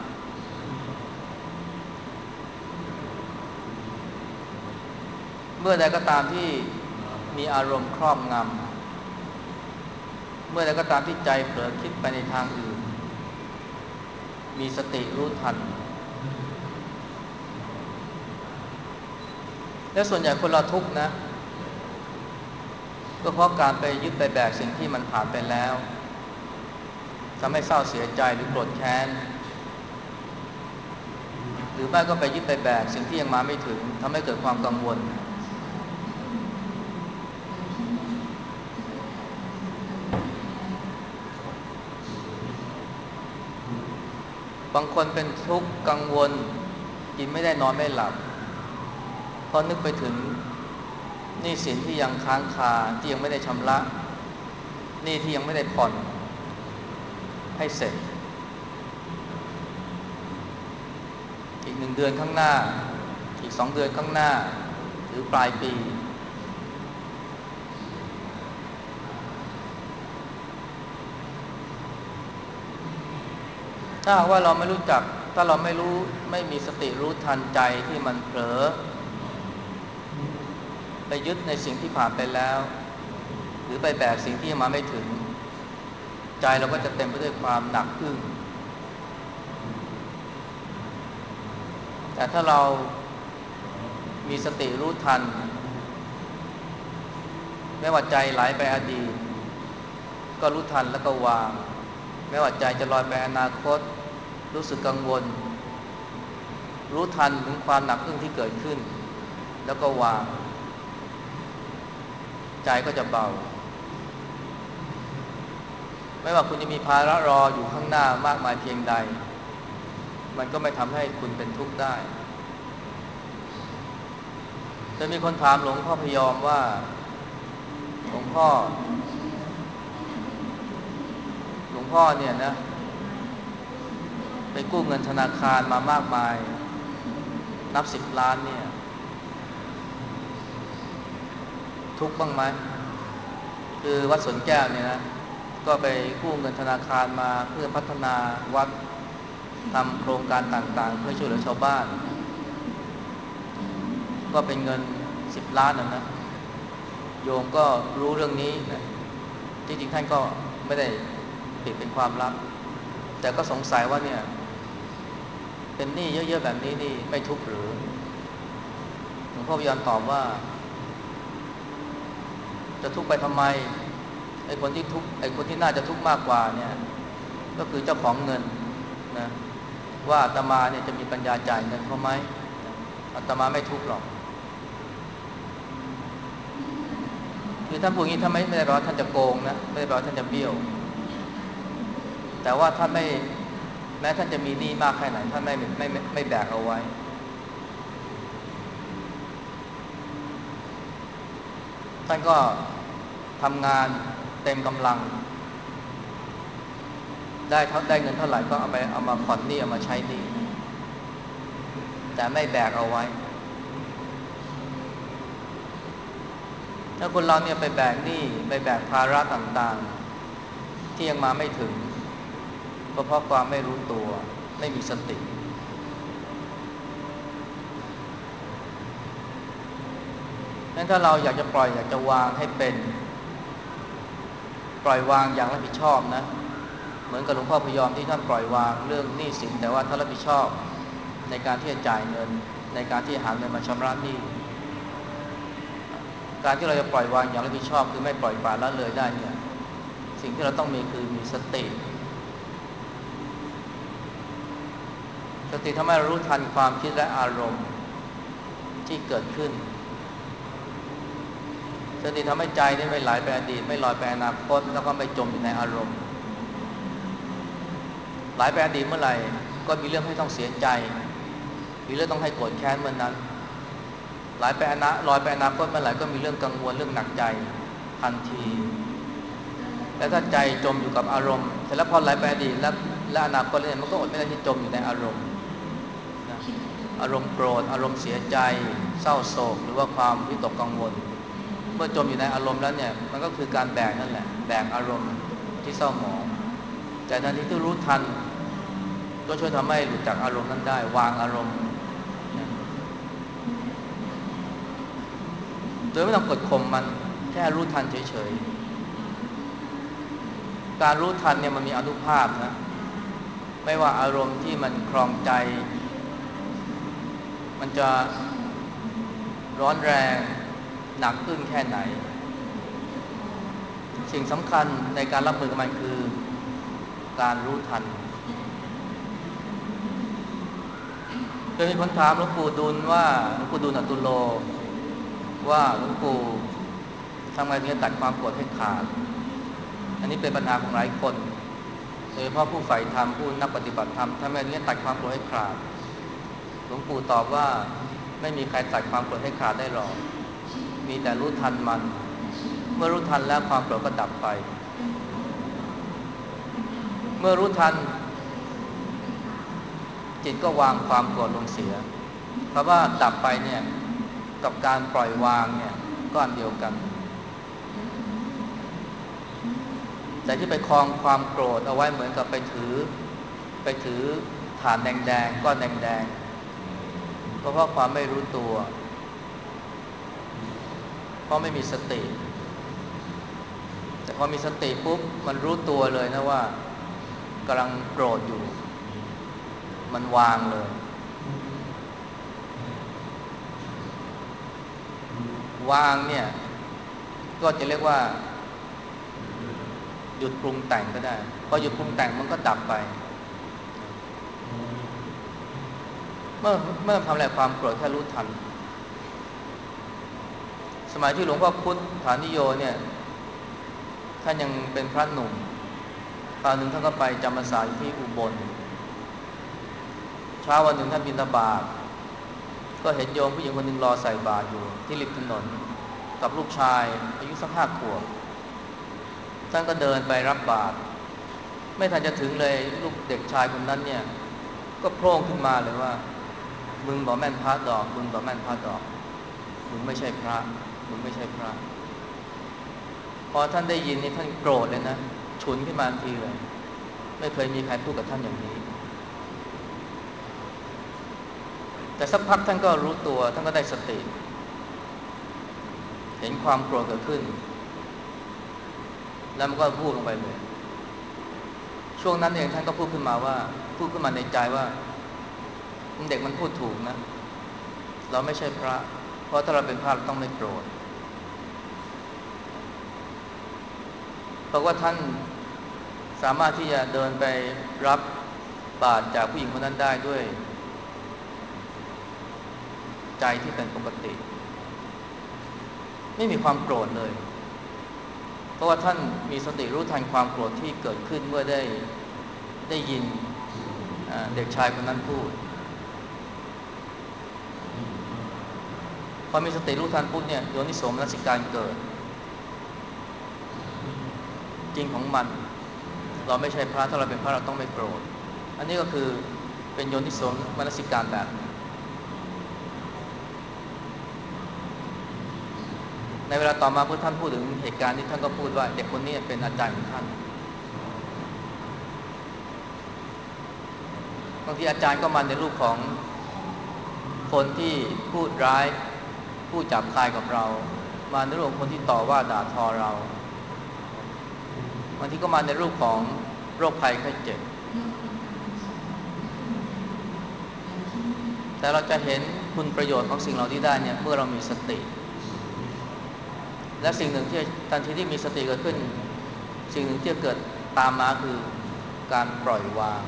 เมื่อใดก็ตามที่มีอารมณ์ครอบงำเมื่อใดก็ตามที่ใจเผลอคิดไปในทางอื่นมีสติรู้ทันและส่วนใหญ่คนเราทุกข์นะก็เพราะการไปยึดไปแบกสิ่งที่มันผ่านไปแล้วทำให้เศร้าเสียใจหรือโกรธแค้นหรือไม่ก็ไปยึดไปแบกสิ่งที่ยังมาไม่ถึงทำให้เกิดความกังวลบางคนเป็นทุกข์กังวลกินไม่ได้นอนไม่หลับเพราะนึกไปถึงหนี้สินที่ยังค้างคาที่ยังไม่ได้ชำระหนี้ที่ยังไม่ได้ผ่อนให้เสร็จอีก1 เดือนข้างหน้าอีก2 เดือนข้างหน้าหรือปลายปีถ้าหากว่าเราไม่รู้จักถ้าเราไม่มีสติรู้ทันใจที่มันเผลอไปยึดในสิ่งที่ผ่านไปแล้วหรือไปแบกสิ่งที่ยังมาไม่ถึงใจเราก็จะเต็มไปด้วยความหนักอึ้งแต่ถ้าเรามีสติรู้ทันแม้ว่าใจไหลไปอดีตก็รู้ทันแล้วก็วางแม้ว่าใจจะลอยไปอนาคตรู้สึกกังวลรู้ทันถึงความหนักอึ้งที่เกิดขึ้นแล้วก็วางใจก็จะเบาไม่ว่าคุณจะมีภาระรออยู่ข้างหน้ามากมายเพียงใดมันก็ไม่ทำให้คุณเป็นทุกข์ได้จะมีคนถามหลวงพ่อพยอมว่าหลวงพ่อเนี่ยนะไปกู้เงินธนาคารมามากมายนับ10 ล้านเนี่ยทุกข์บ้างไหมคือวัดสวนแก้วเนี่ยนะก็ไปกู้เงินธนาคารมาเพื่อพัฒนาวัดทำโครงการต่างๆเพื่อช่วยเหลือชาวบ้านก็เป็นเงิน10 ล้านนะโยมก็รู้เรื่องนี้นะที่จริงท่านก็ไม่ได้ปิดเป็นความลับแต่ก็สงสัยว่าเนี่ยเป็นหนี้เยอะๆแบบนี้นี่ไม่ทุกข์หรือหลวงพ่อพยายามตอบว่าจะทุกข์ไปทำไมไอ้คนที่ทุกข์ไอ้คนที่น่าจะทุกข์มากกว่าเนี่ยก็คือเจ้าของเงินนะว่าอาตมาเนี่ยจะมีปัญญาจ่ายเงินเขาไหมอาตมาไม่ทุกข์หรอกคือท่านพูดอย่างนี้ท่านไม่ได้แปลว่าท่านจะโกงนะไม่ได้แปลว่าท่านจะเบี้ยวแต่ว่าท่านไม่แม้ท่านจะมีหนี้มากแค่ไหนท่านไม่แบกเอาไว้ท่านก็ทำงานเต็มกำลังได้เงินเท่าไหร่ก็เอามาผ่อนหนี้เอามาใช้หนี้แต่ไม่แบกเอาไว้ถ้าคนเราเนี่ยไปแบกหนี้ไปแบกภาระต่างๆที่ยังมาไม่ถึงก็เพราะความไม่รู้ตัวไม่มีสติงั้นถ้าเราอยากจะปล่อยอยากจะวางให้เป็นปล่อยวางอย่างรับผิดชอบนะเหมือนกับหลวงพ่อพยอมที่ท่านปล่อยวางเรื่องหนี้สินแต่ว่าท่านรับผิดชอบในการที่จะจ่ายเงินในการที่หาเงินมาชำระหนี้การที่เราจะปล่อยวางอย่างรับผิดชอบคือไม่ปล่อยปละละเลยได้เนี่ยสิ่งที่เราต้องมีคือมีสติทำให้เรารู้ทันความคิดและอารมณ์ที่เกิดขึ้นสติทำให้ใจนี่ไม่ไหลไปอดีตไม่ลอยไปอนาคตแล้วก็ไม่จมอยู่ในอารมณ์ไหลไปอดีตเมื่อไหร่ก็มีเรื่องให้ต้องเสียใจมีเรื่องต้องให้โกรธแค้นเมื่อนั้นลอยไปอนาคตเมื่อไหร่ก็มีเรื่องกังวลเรื่องหนักใจทันทีและถ้าใจจมอยู่กับอารมณ์เสร็จแล้วพอไหลไปอดีตและอนาคตเนี่ยมันก็อดไม่ได้ที่จมอยู่ในอารมณ์นะอารมณ์โกรธอารมณ์เสียใจเศร้าโศกหรือว่าความวิตกกังวลเมื่อจมอยู่ในอารมณ์แล้วเนี่ยมันก็คือการแบกนั่นแหละแบกอารมณ์ที่เศร้าหมองแต่ทันทีที่รู้ทันก็ช่วยทำให้หลุดจากอารมณ์นั้นได้วางอารมณ์นะโดยไม่ต้องกดข่มมันแค่รู้ทันเฉยๆการรู้ทันเนี่ยมันมีอานุภาพนะไม่ว่าอารมณ์ที่มันครองใจมันจะร้อนแรงหนักอึ้งแค่ไหนสิ่งสำคัญในการรับมือกับมันคือการรู้ทันเคยมีคนถามหลวงปู่ดูลว่าหลวงปู่ดูลอตุโลว่าหลวงปู่ทำไงถึงจะตัดความโกรธให้ขาดอันนี้เป็นปัญหาของหลายคนโดยเฉพาะผู้ใฝ่ธรรมผู้นักปฏิบัติธรรมทำไงถึงจะตัดความโกรธให้ขาดหลวงปู่ตอบว่าไม่มีใครตัดความโกรธให้ขาดได้หรอกมีแต่รู้ทันมันเมื่อรู้ทันแล้วความโกรธก็ดับไปเมื่อรู้ทันจิตก็วางความโกรธลงเสียเพราะว่าดับไปเนี่ยกับการปล่อยวางเนี่ยก็อันเดียวกันแต่ที่ไปครองความโกรธเอาไว้เหมือนกับไปถือฐานแดงๆก้อนแดงๆเพราะความไม่รู้ตัวเพราะไม่มีสติแต่พอมีสติปุ๊บมันรู้ตัวเลยนะว่ากำลังโกรธอยู่มันวางเลยวางเนี่ยก็จะเรียกว่าหยุดปรุงแต่งก็ได้พอหยุดปรุงแต่งมันก็ดับไปเมื่อทำอะไรความโกรธแค่รู้ทันสมัยที่หลวงพ่อพุทธานิโยเนี่ยท่านยังเป็นพระหนุ่มคราวหนึ่งท่านก็ไปจำพรรษาอยู่ที่อุบลเช้าวันหนึ่งท่านบิณฑบาตก็เห็นโยมผู้หญิงคนหนึ่งรอใส่บาตรอยู่ที่ริมถนนกับลูกชายอายุสัก5 ขวบท่านก็เดินไปรับบาตรไม่ทันจะถึงเลยลูกเด็กชายคนนั้นเนี่ยก็โผล่ขึ้นมาเลยว่ามึงบอกแม่นพระดอกมึงบอกแม่นพระดอกมึงไม่ใช่พระมึงไม่ใช่พระพอท่านได้ยินนี่ท่านโกรธเลยนะฉุนขึ้นมาทันทีเลยไม่เคยมีใครพูดกับท่านอย่างนี้แต่สักพักท่านก็รู้ตัวท่านก็ได้สติเห็นความโกรธเกิดขึ้นแล้วมันก็พูดลงไปเลยช่วงนั้นเองท่านก็พูดขึ้นมาในใจว่าเด็กมันพูดถูกนะเราไม่ใช่พระเพราะถ้าเราเป็นพระเราต้องไม่โกรธเพราะว่าท่านสามารถที่จะเดินไปรับบาตรจากผู้หญิงคนนั้นได้ด้วยใจที่เป็นปกติไม่มีความโกรธเลยเพราะว่าท่านมีสติรู้ทันความโกรธที่เกิดขึ้นเมื่อได้ยินเด็กชายคนนั้นพูดพอมีสติรู้ทันปุ๊บเนี่ยโยนิโสมนสิการเกิดจริงของมันเราไม่ใช่พระถ้าเราเป็นพระเราต้องไม่โกรธอันนี้ก็คือเป็นโยนิโสมนสิการแบบในเวลาต่อมาเมื่อท่านพูดถึงเหตุการณ์นี้ท่านก็พูดว่าเด็กคนนี้เป็นอาจารย์ของท่านบางทีอาจารย์ก็มาในรูปของคนที่พูดร้ายพูดหยาบคายกับเรามาในรูปของคนที่ต่อว่าด่าทอเราบางทีก็มาในรูปของโรคภัยไข้เจ็บแต่เราจะเห็นคุณประโยชน์ของสิ่งเหล่านี้ได้เนี่ยเมื่อเรามีสติและสิ่งหนึ่งที่ทันทีที่มีสติเกิดขึ้นสิ่งหนึ่งที่จะเกิดตามมาคือการปล่อยวาง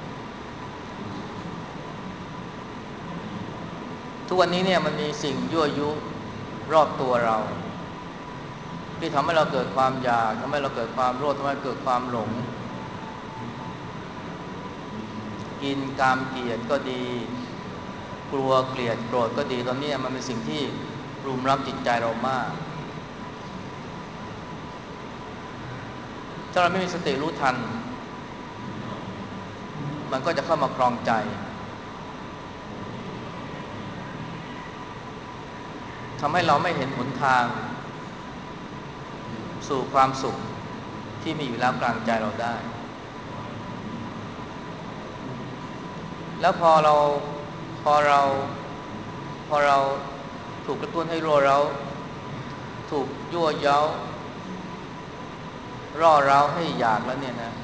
ทุกวันนี้เนี่ยมันมีสิ่งยั่วยุรอบตัวเราที่ทำให้เราเกิดความอยากทำให้เราเกิดความโลภทำให้เกิดความหลงกินกามเกลียดก็ดีกลัวเกลียดโกรธก็ดีตอนนี้มันเป็นสิ่งที่รุมเร้าจิตใจเรามากถ้าเราไม่มีสติรู้ทันมันก็จะเข้ามาครองใจทำให้เราไม่เห็นหนทางสู่ความสุขที่มีอยู่แล้วกลางใจเราได้แล้วพอเราถูกกระตุ้นให้รัวเราถูกยั่วเย้าร่อเร้าให้อยากแล้วเนี่ยนะ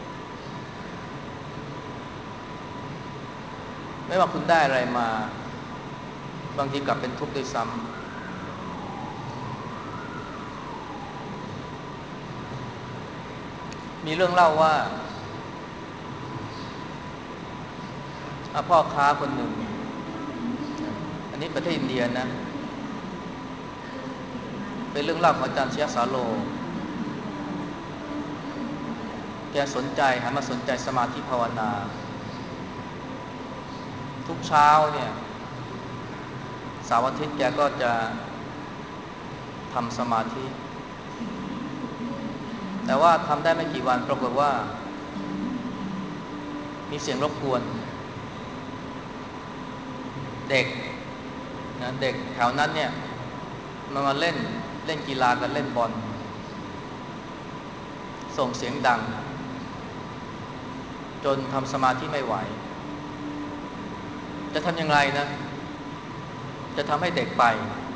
ไม่ว่าคุณได้อะไรมาบางทีกลับเป็นทุกข์ด้วยซ้ำมีเรื่องเล่าว่าพ่อค้าคนหนึ่งอันนี้ประเทศอินเดียนะเป็นเรื่องเล่าของอาจารย์ชยสาโลแกสนใจหันมาสนใจสมาธิภาวนาทุกเช้าเนี่ยเสาร์อาทิตย์แกก็จะทำสมาธิแต่ว่าทำได้ไม่กี่วันปรากฏว่ามีเสียงรบกวนเด็กนะเด็กแถวนั้นเนี่ยมาเล่นกีฬากันเล่นบอลส่งเสียงดังจนทำสมาธิไม่ไหวจะทำยังไงนะจะทำให้เด็กไป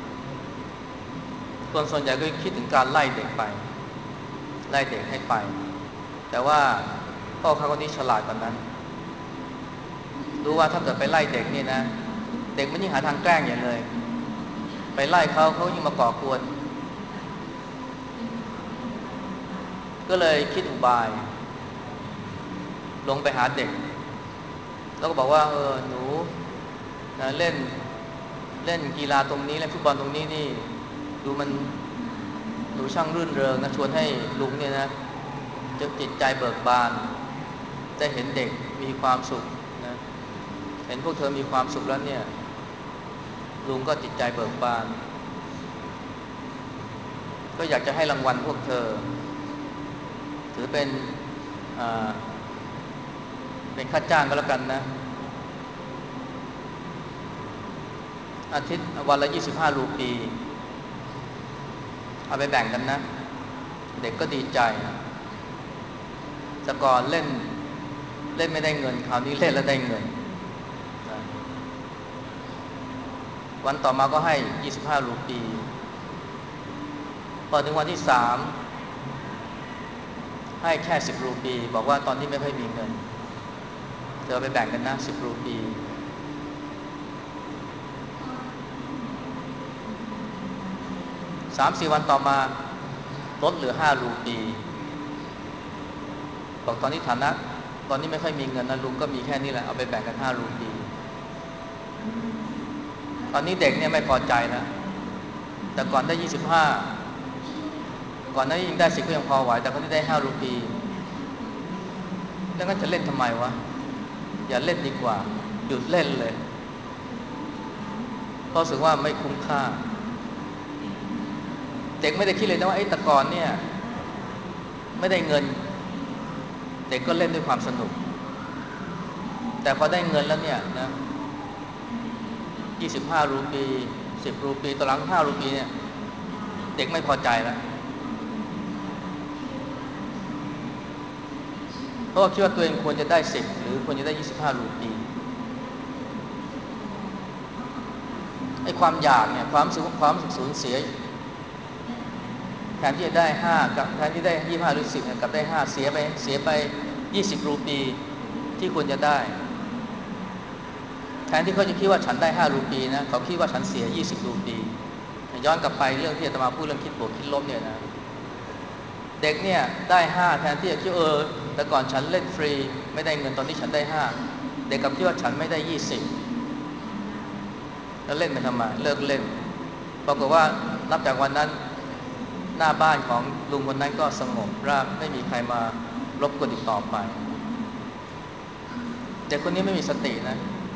คนส่วนใหญ่ก็คิดถึงการไล่เด็กไปไล่เด็กให้ไปแต่ว่าพ่อเขาคนนี้ฉลาดกว่านั้นรู้ว่าถ้าเกิดไปไล่เด็กนี่นะเด็กมันยิ่งหาทางแกล้งอย่างเลยไปไล่เขายิ่งมาก่อกวนก็เลยคิดอุบายลงไปหาเด็กแล้วก็บอกว่าหนูนะเล่นกีฬาตรงนี้เล่นฟุตบอลตรงนี้นี่ดูมันหนูช่างรื่นเริงนะชวนให้ลุงเนี่ยนะจะจิตใจเบิกบานได้เห็นเด็กมีความสุขนะเห็นพวกเธอมีความสุขแล้วเนี่ยลุงก็จิตใจเบิกบานก็อยากจะให้รางวัลพวกเธอถือเป็นค่าจ้างก็แล้วกันนะอาทิตย์วันละ25รูปีเอาไปแบ่งกันนะเด็กก็ดีใจแต่ก่อนเล่นไม่ได้เงินคราวนี้เล่นแล้วได้เงินนะวันต่อมาก็ให้25รูปีพอถึงวันที่3ให้แค่10รูปีบอกว่าตอนนี้ไม่ค่อยมีเงินเธอไปแบ่งกันนะ10รูปี3-4 วันต่อมาลดเหลือ5รูปีบอกตอนนี้ฐานะตอนนี้ไม่ค่อยมีเงินนะลุงก็มีแค่นี้แหละเอาไปแบ่งกัน5รูปีตอนนี้เด็กเนี่ยไม่พอใจแล้วแต่ก่อนได้25ก่อนนั้นยิ่งได้10ก็ยังพอไหวแต่คนที่ได้5รูปีแล้วก็จะเล่นทำไมวะอย่าเล่นดีกว่าหยุดเล่นเลยเพราะรู้สึกว่าไม่คุ้มค่าเด็กไม่ได้คิดเลยนะว่าไอ้แต่ก่อนเนี่ยไม่ได้เงินเด็กก็เล่นด้วยความสนุกแต่พอได้เงินแล้วเนี่ยนะ25รูปี10รูปีตอนหลัง5รูปีเนี่ยเด็กไม่พอใจแล้วเพราะว่าคิดว่าตัวเองควรจะได้10หรือควรจะได้25รูปีไอ้ความอยากเนี่ยความรู้สึกสูญเสียแทนที่จะได้5กับแทนที่ได้25หรือ10เนี่ยกลับได้5เสียไป20รูปีที่ควรจะได้แทนที่เขาจะคิดว่าฉันได้5รูปีนะเขาคิดว่าฉันเสีย20รูปีย้อนกลับไปเรื่องที่อาตมาพูดเรื่องคิดบวกคิดลบเนี่ยนะเด็กเนี่ยได้5แทนที่จะคิดแต่ก่อนฉันเล่นฟรีไม่ได้เงินตอนนี้ฉันได้5เด็กกลับคิดว่าฉันไม่ได้20แล้วเล่นไปทำไมเลิกเล่นปรากฏว่านับจากวันนั้นหน้าบ้านของลุงคนนั้นก็สงบราบไม่มีใครมารบกวนอีกต่อไปเด็กคนนี้ไม่มีสตินะ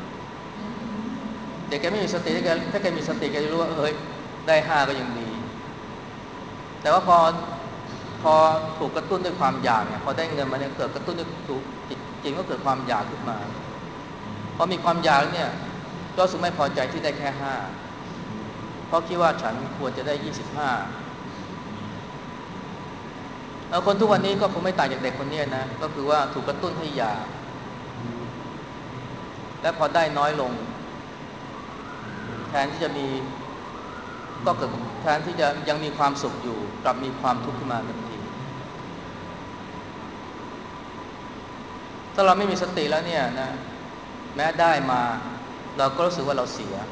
เด็กแกไม่มีสติถ้าแกมีสติแกจะรู้ว่าเฮ้ยได้5ก็ยังดีแต่ว่าพอถูกกระตุ้นด้วยความอยากเนี่ยพอได้เงินมาเนี่ยเกิดกระตุ้นด้วยถูกจริงก็เกิดความอยากขึ้นมาพอมีความอยากเนี่ยก็รู้สึกไม่พอใจที่ได้แค่5เพราะคิดว่าฉันควรจะได้25คนทุกวันนี้ก็คงไม่ต่างจากเด็กคนนี้นะก็คือว่าถูกกระตุ้นให้อยากและพอได้น้อยลงแทนที่จะมีก็เกิดแทนที่จะยังมีความสุขอยู่กลับมีความทุกข์ขึ้นมาทันทีถ้าเราไม่มีสติแล้วเนี่ยนะแม้ได้มาเราก็รู้สึกว่าเราเสีย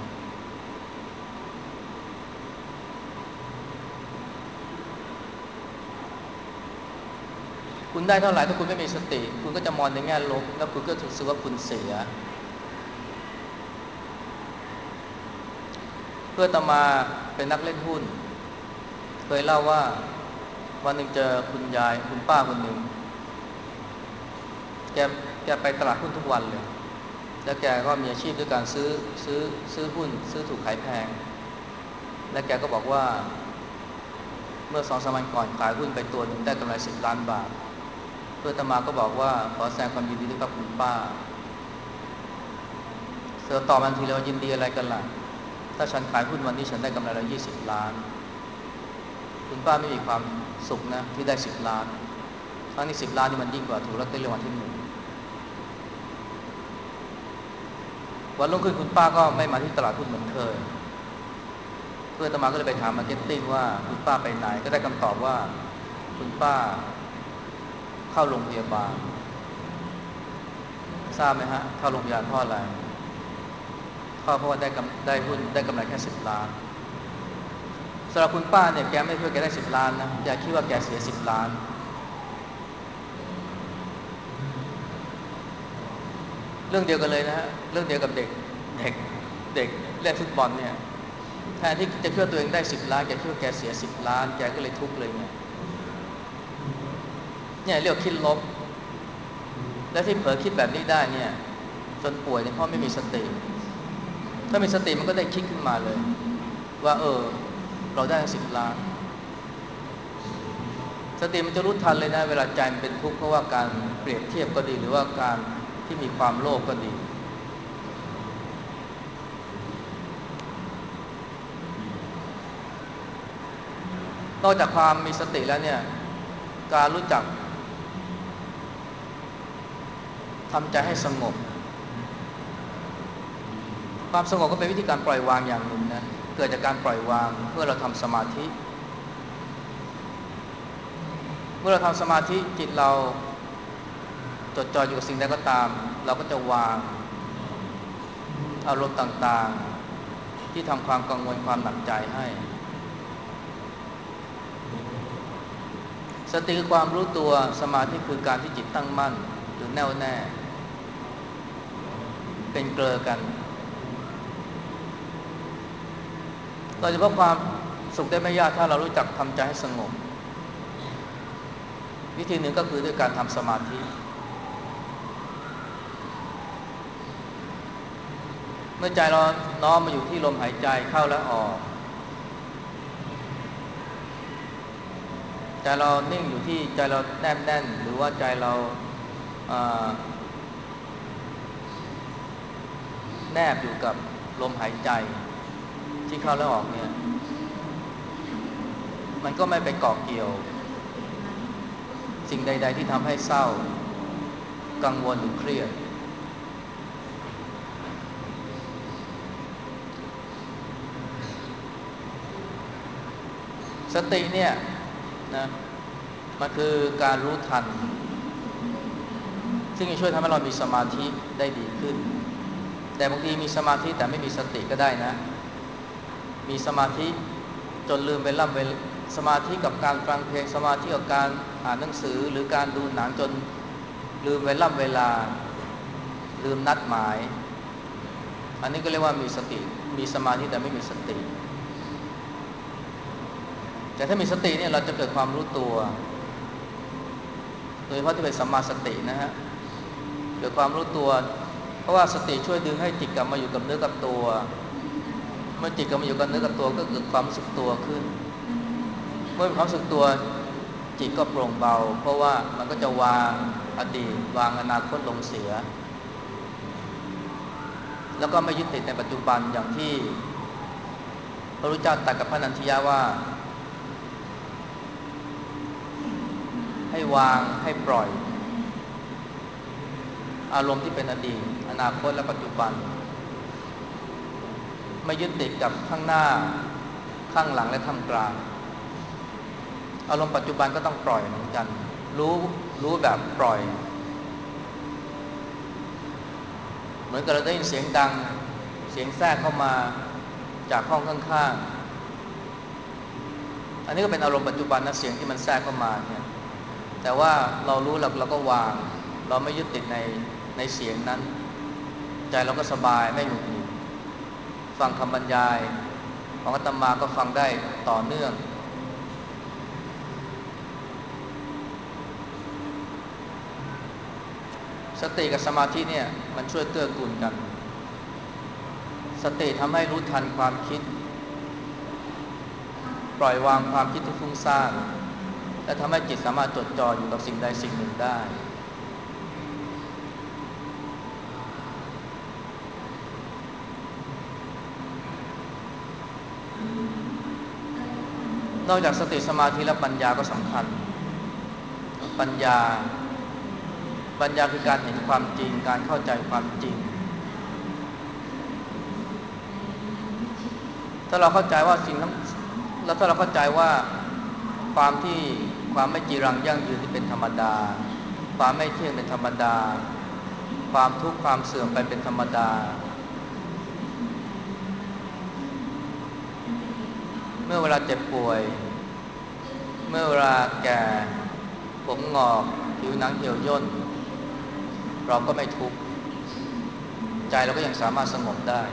คุณได้เท่าไหร่ถ้าคุณไม่มีสติคุณก็จะมองในแง่ลบแล้วคุณก็รู้สึกว่าคุณเสียเพื่อนอาตมาเป็นนักเล่นหุ้นเคยเล่าว่าวันหนึ่งเจอคุณยายคุณป้าคนหนึ่งแกไปตลาดหุ้นทุกวันเลยแล้วแกก็มีอาชีพด้วยการซื้อหุ้นซื้อถูกขายแพงและแกก็บอกว่าเมื่อ2-3 วันก่อนขายหุ้นไปตัวหนึ่งได้กำไร10 ล้านบาทเพื่อนอาตมาก็บอกว่าขอแสดงความยินดีด้วยครับคุณป้าเสือตอบทันทีเลยว่ายินดีอะไรกันล่ะถ้าฉันขายหุ้นวันนี้ฉันได้กำไรละ20 ล้านคุณป้าไม่มีความสุขนะที่ได้10 ล้านทั้งนี้10 ล้านนี่มันยิ่งกว่าถูกลอตเตอรี่รางวัลที่1วันรุ่งขึ้นคุณป้าก็ไม่มาที่ตลาดหุ้นเหมือนเคยเพื่อนอาตมาก็เลยไปถามมาร์เก็ตติ้งว่าคุณป้าไปไหนก็ได้คำตอบว่าคุณป้าเข้าโรงพยาบาลทราบไหมฮะเข้าโรงพยาบาลเพราะอะไรเพราะว่าได้หุ้นได้กำไรแค่10 ล้านสำหรับคุณป้าเนี่ยแกไม่คิดว่าแกได้10 ล้านนะแกคิดว่าแกเสีย10 ล้านเรื่องเดียวกันเลยนะฮะเรื่องเดียวกับเด็กเด็กเล่นฟุตบอลเนี่ยแทนที่จะคิดว่าตัวเองได้10 ล้านแกคิดว่าแกเสีย10 ล้านแกก็เลยทุกข์เลยเนี่ยเรียกคิดลบและที่เผลอคิดแบบนี้ได้เนี่ยจนป่วยเนี่ยเพราะไม่มีสติถ้ามีสติมันก็ได้คิดขึ้นมาเลยว่าเราได้10 ล้านสติมันจะรู้ทันเลยนะเวลาใจมันเป็นทุกข์เพราะว่าการเปรียบเทียบก็ดีหรือว่าการที่มีความโลภก็ดีนอกจากความมีสติแล้วเนี่ยการรู้จักทำใจให้สงบความสงบก็เป็นวิธีการปล่อยวางอย่างหนึ่งนะเกิดจากการปล่อยวางเมื่อเราทำสมาธิเมื่อเราทำสมาธิจิตเราจดจ่ออยู่กับสิ่งใดก็ตามเราก็จะวางอารมณ์ต่างๆที่ทำความกังวลความหนักใจให้สติคือความรู้ตัวสมาธิคือการที่จิตตั้งมั่นหรือแน่วแน่เป็นเกลือกันเราจะพบความสุขได้ไม่ยากถ้าเรารู้จักทำใจให้สงบวิธีหนึ่งก็คือด้วยการทำสมาธิเมื่อใจเราน้อมมาอยู่ที่ลมหายใจเข้าและออกใจเรานิ่งอยู่ที่ใจเราแนบแน่นหรือว่าใจเราอ่าแนบอยู่กับลมหายใจที่เข้าและออกเนี่ยมันก็ไม่ไปเกาะเกี่ยวสิ่งใดๆที่ทำให้เศร้ากังวลหรือเครียดสติเนี่ยนะมันคือการรู้ทันซึ่งจะช่วยทำให้เรามีสมาธิได้ดีขึ้นแต่บางทีมีสมาธิแต่ไม่มีสติก็ได้นะมีสมาธิจนลืมไปล่ำไปสมาธิกับการฟังเพลงสมาธิกับการอ่านหนังสือหรือการดูหนังจนลืมเวล่ำเวลาลืมนัดหมายอันนี้ก็เรียกว่ามีสติมีสมาธิแต่ไม่มีสติแต่ถ้ามีสติเนี่ยเราจะเกิดความรู้ตัวโดยเฉพาะที่เป็นสัมมาสตินะฮะเกิดความรู้ตัวเพราะว่าสติช่วยดึงให้จิตกลับมาอยู่กับเนื้อกับตัวเมื่อจิตกลับมาอยู่กับเนื้อกับตัวก็เกิดความรู้สึกตัวขึ้นเมื่อมีความรู้สึกตัวจิตก็โปร่งเบาเพราะว่ามันก็จะวางอดีตวางอนาคตลงเสียแล้วก็ไม่ยึดติดในปัจจุบันอย่างที่พระพุทธเจ้าตรัสกับพระนันทิยะว่าให้วางให้ปล่อยอารมณ์ที่เป็นอดีตอนาคตและปัจจุบันไม่ยึดติดกับข้างหน้าข้างหลังและท่ามกลางอารมณ์ปัจจุบันก็ต้องปล่อยเหมือนกันรู้แบบปล่อยเหมือนกับเราได้ยินเสียงดังเสียงแทรกเข้ามาจากห้องข้างๆอันนี้ก็เป็นอารมณ์ปัจจุบันนะเสียงที่มันแทรกเข้ามาเนี่ยแต่ว่าเรารู้เราก็วางเราไม่ยึดติดในเสียงนั้นใจเราก็สบายไม่หงุดหงิดฟังคำบรรยายของอาตมาก็ฟังได้ต่อเนื่องสติกับสมาธิเนี่ยมันช่วยเกื้อกูลกันสติทำให้รู้ทันความคิดปล่อยวางความคิดที่ฟุ้งซ่านและทำให้จิตสามารถจดจ่ออยู่กับสิ่งใดสิ่งหนึ่งได้นอกจากสติสมาธิและปัญญาก็สำคัญปัญญาคือการเห็นความจริงการเข้าใจความจริงถ้าเราเข้าใจว่าสิ่งทั้งแล้วถ้าเราเข้าใจว่าความไม่จีรังยั่งยืนที่เป็นธรรมดาความไม่เที่ยงเป็นธรรมดาความทุกข์ความเสื่อมไปเป็นธรรมดาเมื่อเวลาเจ็บป่วยเมื่อเวลาแก่ผมงอกผิวหนังเหี่ยวย่นเราก็ไม่ทุกข์ใจเราก็ยังสามารถสงบได้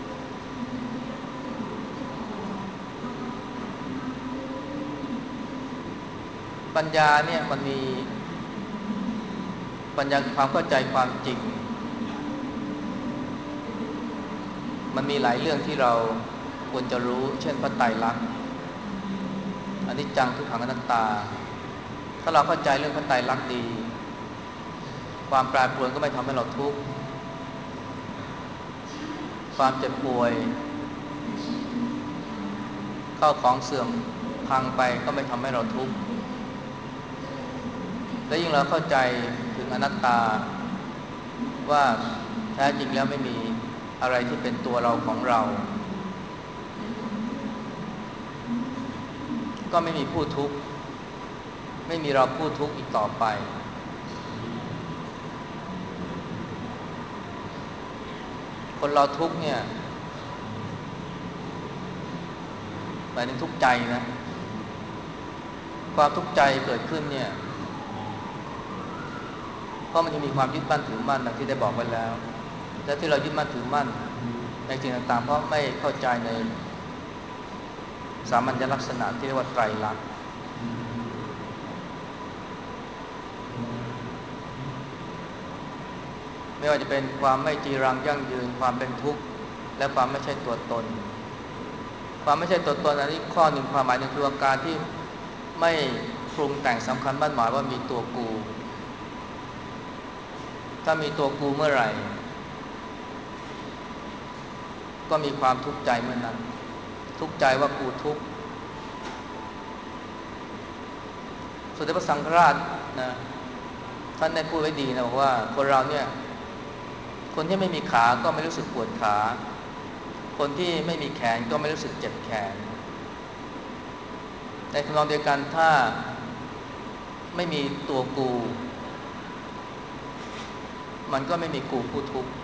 ปัญญาเนี่ยมันมีปัญญาคือความเข้าใจความจริงมันมีหลายเรื่องที่เราควรจะรู้เช่นพระไตรลักษณ์อนิจจังทุกขังอนัตตาถ้าเราเข้าใจเรื่องพระไตรลักษณ์ดีความแปรปรวนก็ไม่ทำให้เราทุกข์ความเจ็บป่วยเข้าของเสื่อมพังไปก็ไม่ทำให้เราทุกข์และยิ่งเราเข้าใจถึงอนัตตาว่าแท้จริงแล้วไม่มีอะไรที่เป็นตัวเราของเราก็ไม่มีผู้ทุกข์ไม่มีเราผู้ทุกข์อีกต่อไปคนเราทุกข์เนี่ยหมายถึงทุกข์ใจนะความทุกข์ใจเกิดขึ้นเนี่ยเพราะมันจะมีความยึดมั่นถือมั่นดังที่ได้บอกไว้แล้วและที่เรายึดมั่นถือมั่นในสิ่งต่างๆเพราะไม่เข้าใจในสามัญลักษณะที่เรียกว่าไตรลักษณ์ไม่ว่าจะเป็นความไม่จีรังยั่งยืนความเป็นทุกข์และความไม่ใช่ตัวตนความไม่ใช่ตัวตนอันนี้ข้อหนึ่งความหมายหนึ่งคืออาการที่ไม่รุงแต่งสำคัญมั่นหมายว่ามีตัวกูถ้ามีตัวกูเมื่อไหร่ก็มีความทุกข์ใจเมื่อนั้นทุกข์ใจว่ากูทุกข์สมเด็จพระสังฆราชนะท่านได้พูดไว้ดีนะบอกว่าคนเราเนี่ยคนที่ไม่มีขาก็ไม่รู้สึกปวดขาคนที่ไม่มีแขนก็ไม่รู้สึกเจ็บแขนในทำนองเดียวกันถ้าไม่มีตัวกูมันก็ไม่มีกูผู้ทุกข์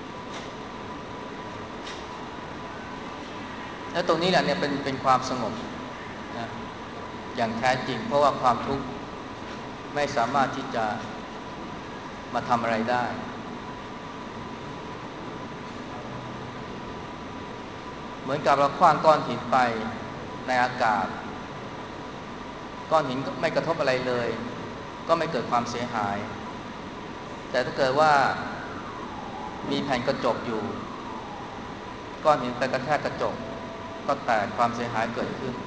และตรงนี้แหละเนี่ยเป็นความสงบนะอย่างแท้จริงเพราะว่าความทุกข์ไม่สามารถที่จะมาทำอะไรได้เหมือนกับเราขว้างก้อนหินไปในอากาศก้อนหินไม่กระทบอะไรเลยก็ไม่เกิดความเสียหายแต่ถ้าเกิดว่ามีแผ่นกระจกอยู่ก้อนหินไปกระแทกกระจกก็แตกความเสียหายเกิดขึ้น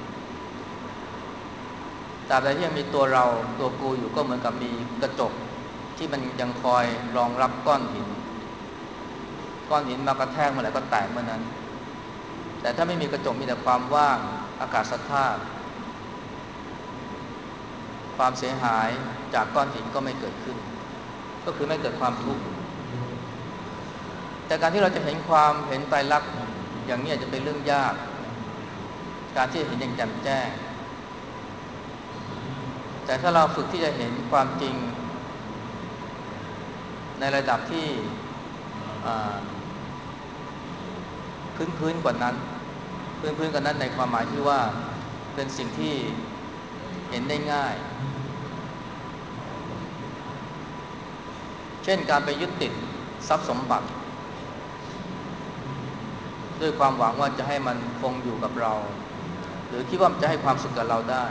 ตราบใดที่ยังมีตัวเราตัวกูอยู่ก็เหมือนกับมีกระจกที่มันยังคอยรองรับก้อนหินมากระแทกเมื่อไหร่ก็แตกเมื่อนั้นแต่ถ้าไม่มีกระจกมีแต่ความว่างอากาศธาตุความเสียหายจากก้อนหินก็ไม่เกิดขึ้นก็คือไม่เกิดความทุกข์แต่การที่เราจะเห็นไตรลักษณ์อย่างนี้จะเป็นเรื่องยากการที่จะเห็นอย่างแจ่มแจ้งแต่ถ้าเราฝึกที่จะเห็นความจริงในระดับที่พื้นกว่านั้นพื้นกว่านั้นในความหมายที่ว่าเป็นสิ่งที่เห็นได้ง่ายเช่นการไปยึดติดทรัพย์สมบัติด้วยความหวังว่าจะให้มันคงอยู่กับเราหรือคิดว่ามันจะให้ความสุขกับเราได้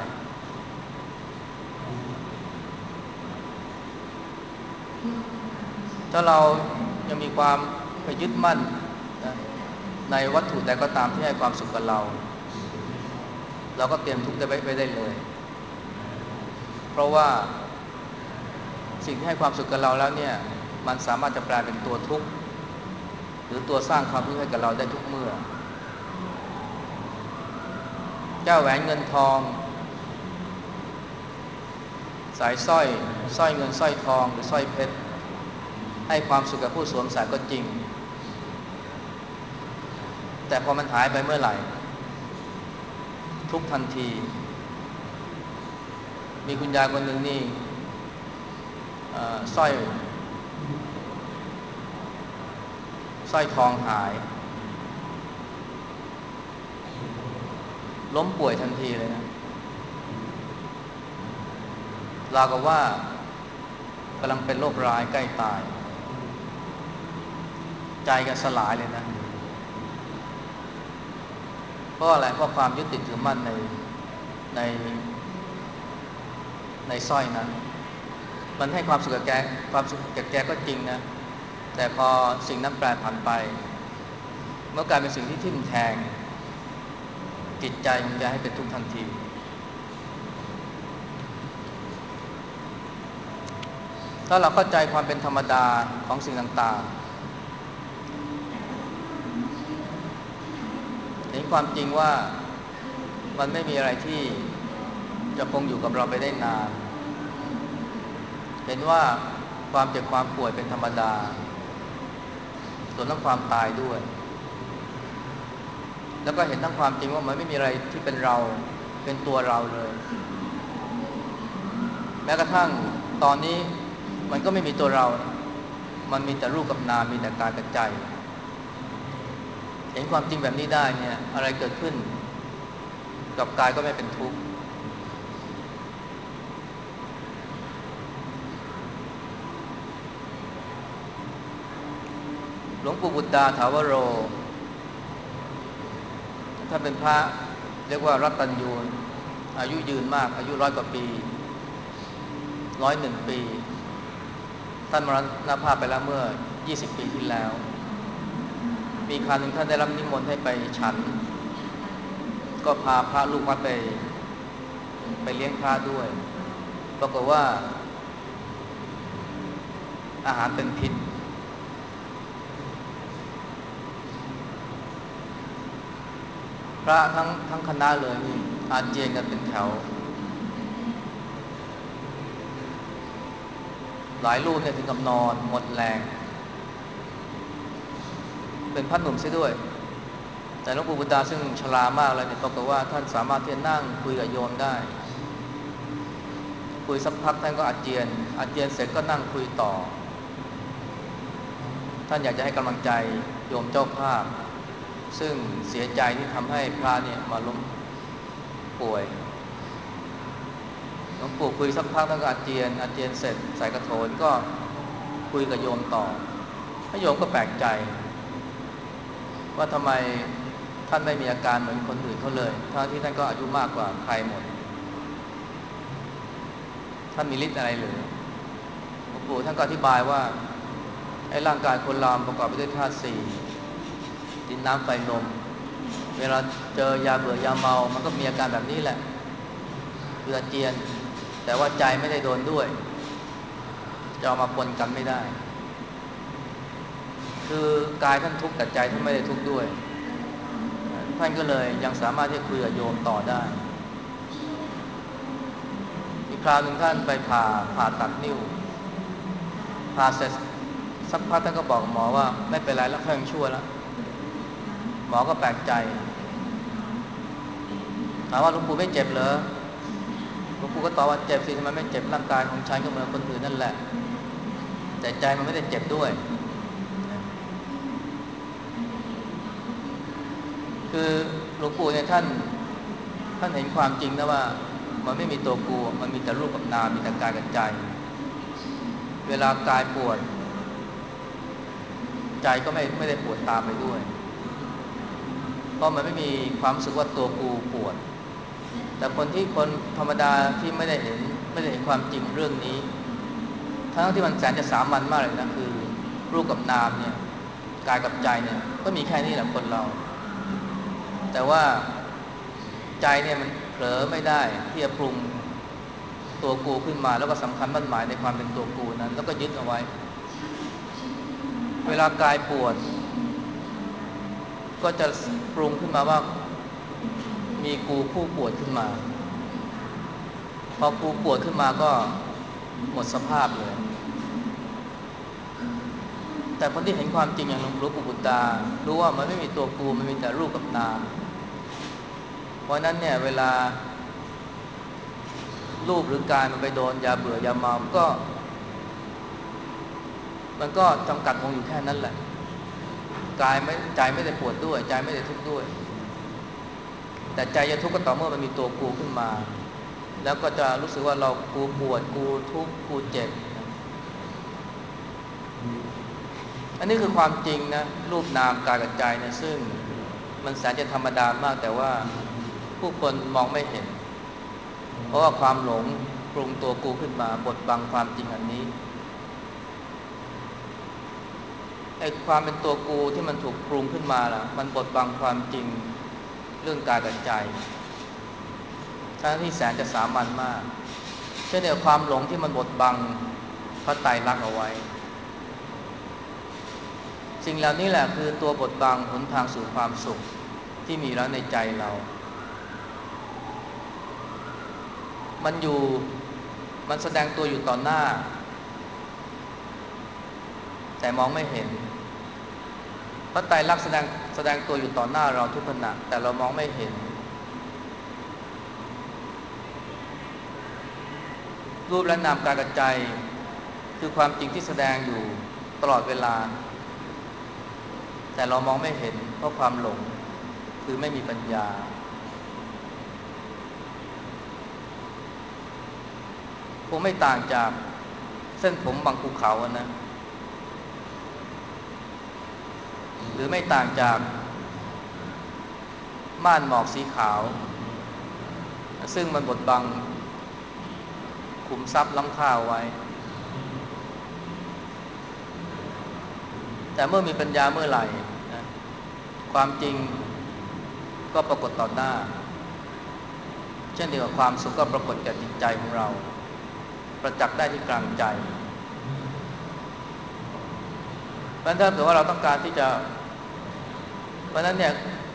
ถ้าเรายังมีความยึดมั่นนะในวัตถุใดก็ตามที่ให้ความสุขกับเราก็เตรียมทุกข์ไว้ได้เลยเพราะว่าสิ่งที่ให้ความสุขกับเราแล้วเนี่ยมันสามารถจะแปลเป็นตัวทุกข์หรือตัวสร้างความทุกข์ให้กับเราได้ทุกเมื่อแก้วแหวนเงินทองสายสร้อยเงินสร้อยทองหรือสร้อยเพชรให้ความสุขกับผู้สวมใส่ก็จริงแต่พอมันหายไปเมื่อไหร่ทุกทันทีมีคุณยายคนหนึ่งนี่สร้อยทองหายล้มป่วยทันทีเลยนะราวกับว่ากำลังเป็นโรคร้ายใกล้ตายใจแกสลายเลยนะเพราะอะไรเพราะความยึดติดถือมั่นในในสร้อยนั้นมันให้ความสุขกับแกความสุขกับแกก็จริงนะแต่พอสิ่งนั้นแปรผันไปเมื่อกลายเป็นสิ่งที่ทิ่มแทงจิตใจของแกให้เป็นทุกข์ทันทีถ้าเราเข้าใจความเป็นธรรมดาของสิ่งต่างๆเห็นความจริงว่ามันไม่มีอะไรที่จะคงอยู่กับเราไปได้นานเห็นว่าความเจ็บความป่วยเป็นธรรมดาส่วนทั้งความตายด้วยแล้วก็เห็นทั้งความจริงว่ามันไม่มีอะไรที่เป็นเราเป็นตัวเราเลยแม้กระทั่งตอนนี้มันก็ไม่มีตัวเรานะมันมีแต่รูปกับนามมีแต่กายกับใจเห็นความจริงแบบนี้ได้เนี่ยอะไรเกิดขึ้นกับกายก็ไม่เป็นทุกข์หลวงปู่บุตรดาถาวโรท่านเป็นพระเรียกว่ารัตตัญญูอายุยืนมากอายุ100 กว่าปี101 ปีท่านมรณภาพไปแล้วเมื่อ20 ปีที่แล้วมีคราวหนึ่งท่านได้รับนิมนต์ให้ไปฉันก็พาพระลูกวัดไปเลี้ยงพระด้วยปรากฏว่าอาหารเป็นพิษพระทั้งคณะเลยนี่อาเจียนกันเป็นแถวหลายรูปเนี่ยถึงกับนอนหมดแรงเป็นพระหนุ่มซะด้วยแต่หลวงปู่บุตรซึ่งชรามากแล้วเนี่ยปรากฏว่าท่านสามารถที่จะนั่งคุยกับโยมได้คุยสักพักท่านก็อาเจียนเสร็จก็นั่งคุยต่อท่านอยากจะให้กำลังใจโยมเจ้าภาพซึ่งเสียใจที่ทำให้พระเนี่ยมาล้มป่วยหลวงปู่คุยสักพักท่านก็อาเจียนเสร็จใส่กระโถนก็คุยกับโยมต่อโยมก็แปลกใจว่าทำไมท่านไม่มีอาการเหมือนคนอื่นเขาเลยทั้งที่ท่านก็อายุมากกว่าใครหมดท่านมีฤทธิ์อะไรหรือหลวงปู่ท่านก็อธิบายว่าไอ้ร่างกายคนเราประกอบไปด้วยธาตุสี่ดินน้ำไฟลมเวลาเจอยาเบื่อยาเมามันก็มีอาการแบบนี้แหละคืออาเจียนแต่ว่าใจไม่ได้โดนด้วยจะเอามาปนกันไม่ได้คือกายท่านทุกข์แต่ใจท่านไม่ได้ทุกข์ด้วยท่านก็เลยยังสามารถที่จะคุยกับโยมต่อได้อีกคราวหนึ่งท่านไปผ่าตัดนิ้วผ่าเสร็จสักพักท่านก็บอกหมอว่าไม่เป็นไรแล้วค่อยยังชั่วแล้วหมอก็แปลกใจถามว่าหลวงปู่ไม่เจ็บเหรอหลวงปู่ก็ตอบว่าเจ็บสิทำไมไม่เจ็บร่างกายของฉันก็เหมือนคนอื่นนั่นแหละแต่ใจมันไม่ได้เจ็บด้วยคือหลวงปู่เนี่ยท่านเห็นความจริงนะว่ามันไม่มีตัวกูมันมีแต่รูปกับนามมีแต่กายกับใจเวลากายปวดใจก็ไม่ได้ปวดตามไปด้วยเพราะมันไม่มีความรู้สึกว่าตัวกูปวดแต่คนธรรมดาที่ไม่ได้เห็นความจริงเรื่องนี้ทั้งที่มันแสนจะสามัญมากเลยนะคือรูปกับนามเนี่ยกายกับใจเนี่ยก็มีแค่นี้แหละคนเราแต่ว่าใจเนี่ยมันเผลอไม่ได้ที่จะปรุงตัวกูขึ้นมาแล้วก็สำคัญมั่นหมายในความเป็นตัวกูนั้นแล้วก็ยึดเอาไว้เวลากายปวดก็จะปรุงขึ้นมาว่ามีกูผู้ปวดขึ้นมาพอกูปวดขึ้นมาก็หมดสภาพเลยแต่คนที่เห็นความจริงอย่างหลวงปู่บุตรรู้ว่ามันไม่มีตัวกูมันมีแต่รูปกับนามเพราะนั้นเนี่ยเวลารูปหรือกายมันไปโดนยาเบื่อยาเมามันก็จำกัดวงอยู่แค่นั้นแหละใจไม่ได้ปวดด้วยใจไม่ได้ทุกข์ด้วยแต่ใจจะทุกข์ก็ต่อเมื่อมันมีตัวกูขึ้นมาแล้วก็จะรู้สึกว่าเรากูปวดกูทุกข์กูเจ็บอันนี้คือความจริงนะรูปนามกายกับใจเนี่ยซึ่งมันแสนจะธรรมดามากแต่ว่าผู้คนมองไม่เห็นเพราะว่าความหลงปรุงตัวกูขึ้นมาบดบังความจริงอันนี้ไอ้ความเป็นตัวกูที่มันถูกปรุงขึ้นมาล่ะมันบดบังความจริงเรื่องกายกับใจทั้งที่แสนจะสามัญมากเช่นเดียวความหลงที่มันบดบังพระไตรลักษณ์เอาไว้สิ่งเหล่านี้แหละคือตัวบดบังหนทางสู่ความสุขที่มีแล้วในใจเรามันแสดงตัวอยู่ต่อหน้าแต่มองไม่เห็นพระไตรลักษณ์แสดงตัวอยู่ต่อหน้าเราทุกขณะแต่เรามองไม่เห็นรูปและนามกายกับใจคือความจริงที่แสดงอยู่ตลอดเวลาแต่เรามองไม่เห็นเพราะความหลงคือไม่มีปัญญาคงไม่ต่างจากเส้นผมบางภูเขานะหรือไม่ต่างจากม่านหมอกสีขาวซึ่งมันบดบังขุมทรัพย์ล้ำค่าไว้แต่เมื่อมีปัญญาเมื่อไหร่นะความจริงก็ปรากฏต่อหน้าเช่นเดียวกับความสุขก็ปรากฏแก่จิตใจของเราประจักษ์ได้ที่กลางใจเพราะฉะนั้นถ้าเกิดว่าเราต้องการที่จะเพราะฉะนั้นเนี่ย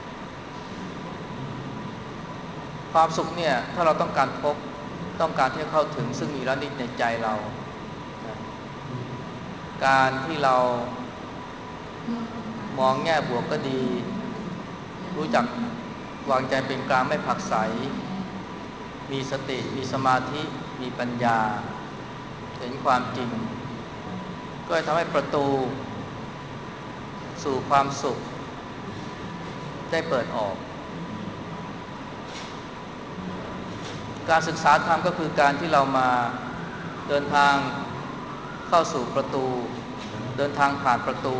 ความสุขเนี่ยถ้าเราต้องการพบต้องการที่จะเข้าถึงซึ่งมีแล้วนิดในใจเรานะการที่เรามองแง่บวกก็ดีรู้จักวางใจเป็นกลางไม่ผลักไสมีสติมีสมาธิมีปัญญาเห็นความจริงก็จะทำให้ประตูสู่ความสุขได้เปิดออกการศึกษาธรรมก็คือการที่เรามาเดินทางเข้าสู่ประตูเดินทางผ่านประตู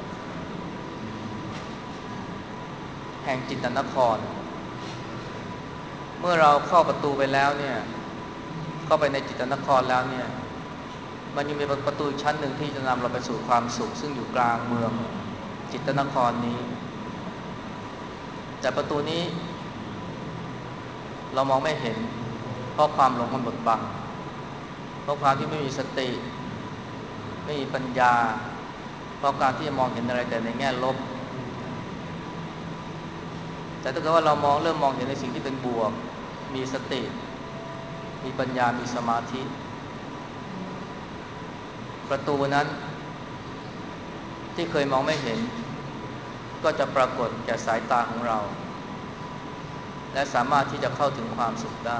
แห่งจิตตนครเมื่อเราเข้าประตูไปแล้วเนี่ยเข้าไปในจิตตนครแล้วเนี่ยมันยังมีประตูอีกชั้นหนึ่งที่จะนำเราไปสู่ความสุขซึ่งอยู่กลางเมืองจิตตนครนี้แต่ประตูนี้เรามองไม่เห็นเพราะความหลงมันบดบังเพราะความที่ไม่มีสติไม่มีปัญญาเพราะการที่จะมองเห็นอะไรแต่ในแง่ลบแต่ถ้าเกิดว่าเราเริ่มมองเห็นในสิ่งที่เป็นบวกมีสติมีปัญญามีสมาธิประตูนั้นที่เคยมองไม่เห็นก็จะปรากฏแก่สายตาของเราและสามารถที่จะเข้าถึงความสุขได้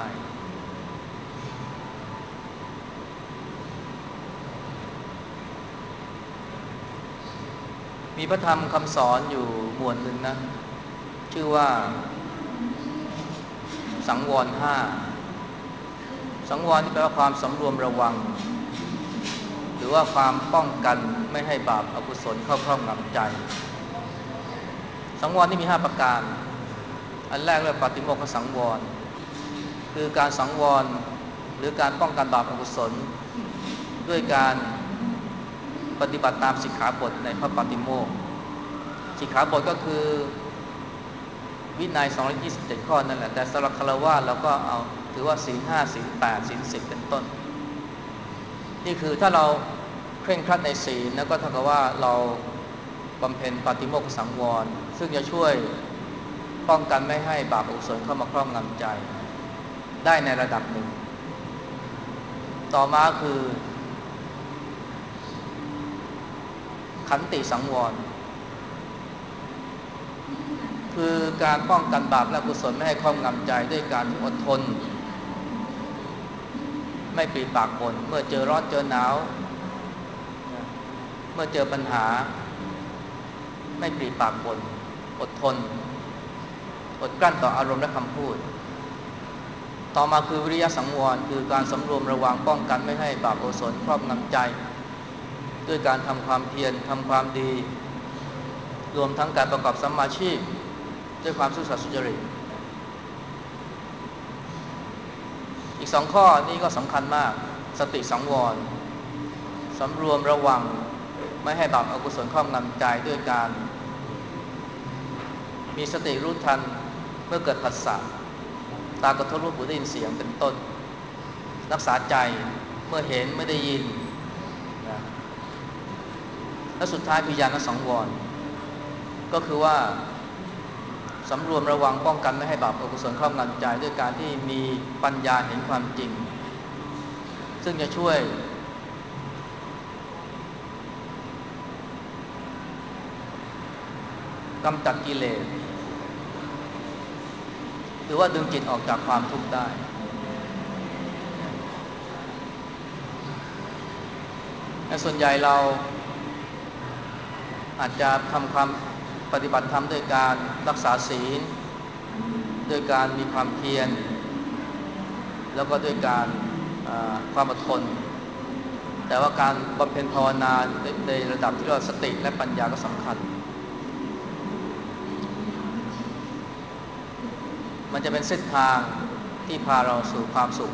มีพระธรรมคำสอนอยู่หมวดหนึ่งนะชื่อว่าสังวรห้าสังวรที่แปลว่าความสำรวมระวังหรือว่าความป้องกันไม่ให้บาปอกุศลเข้าครอบงำใจสังวรที่มี5ประการอันแรกเรียกปาติโมกขสังวรคือการสังวรหรือการป้องกันบาปอกุศลด้วยการปฏิบัติตามสิกขาบทในพระปาติโมกข์สิกขาบทก็คือวินัย227ข้อนั่นแหละแต่สำหรับฆราวาสเราก็เอาถือว่าศีล5ศีล8ศีล10เป็นต้นนี่คือถ้าเราเคร่งครัดในศีลแล้วก็เท่ากับว่าเราบำเพ็ญปาติโมกขสังวรซึ่งจะช่วยป้องกันไม่ให้บาปอกุศลเข้ามาครอบงำใจได้ในระดับหนึ่งต่อมาคือขันติสังวรคือการป้องกันบาปและอกุศลไม่ให้ครอบงำใจด้วยการที่อดทนไม่ปรีปากบ่นเมื่อเจอร้อนเจอหนาวเมื่อเจอปัญหาไม่ปรีปากบ่นอดทนอดกลั้นต่ออารมณ์และคำพูดต่อมาคือวิริยะสังวรคือการสำรวมระวังป้องกันไม่ให้บาปอกุศลครอบงำใจด้วยการทำความเพียรทำความดีรวมทั้งการประกอบสัมมาชีพด้วยความซื่อสัตย์สุจริตอีก2ข้อนี้ก็สำคัญมากสติสังวรสำรวมระวังไม่ให้บาปอกุศลครอบงำใจด้วยการมีสติรู้ทันเมื่อเกิดผัสสะตากระทบรูปหูได้ยินเสียงเป็นต้นรักษาใจเมื่อเห็นไม่ได้ยินนะและสุดท้ายคือญาณสังวรก็คือว่าสำรวมระวังป้องกันไม่ให้บาปอกุศลครอบงำใจด้วยการที่มีปัญญาเห็นความจริงซึ่งจะช่วยกำจัดกิเลสหรือว่าดึงจิตออกจากความทุกข์ได้แต่ส่วนใหญ่เราอาจจะทำความปฏิบัติธรรมด้วยการรักษาศีลด้วยการมีความเพียรแล้วก็ด้วยการความอดทนแต่ว่าการบำเพ็ญภาวนาในระดับที่เราสติและปัญญาก็สำคัญมันจะเป็นเส้นทางที่พาเราสู่ความสุข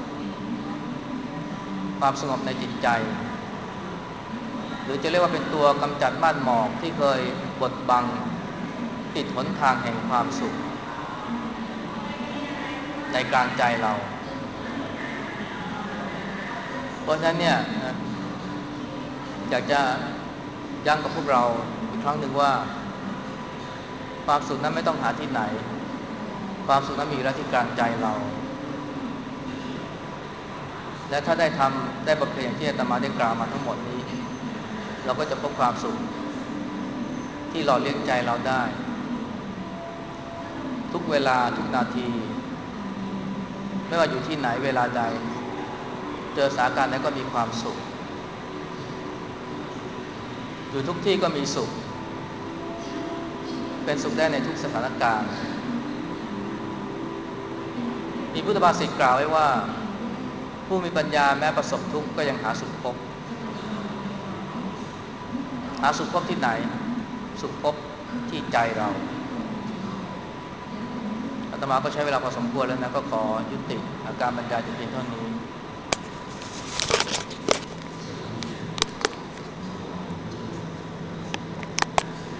ความสงบในจิตใจหรือจะเรียกว่าเป็นตัวกำจัดม่านหมอกที่เคยบดบังปิดหนทางแห่งความสุขในกลางใจเราบราะฉะนั้นเนี่ยนะอยากจะย้ำกับพวกเราอีกครั้งหนึ่งว่าความสุขนั้นไม่ต้องหาที่ไหนความสุขนั้นมีอยู่แล้วที่กลางใจเราและถ้าได้บทเพลงที่อาตมาได้กล่าวมาทั้งหมดนี้เราก็จะพบความสุขที่หล่อเลี้ยงใจเราได้ทุกเวลาทุกนาทีไม่ว่าอยู่ที่ไหนเวลาใดเจอสถานการณ์ไหนก็มีความสุขอยู่ทุกที่ก็มีสุขเป็นสุขได้ในทุกสถานการณ์มีพุทธภาษิตกล่าวไว้ว่าผู้มีปัญญาแม้ประสบทุกข์ก็ยังหาสุขพบหาสุขพบที่ไหนสุขพบที่ใจเราอาตมาก็ใช้เวลาพอสมควรแล้วนะก็ขอยุติการบรรยายแต่เพียงเท่านี้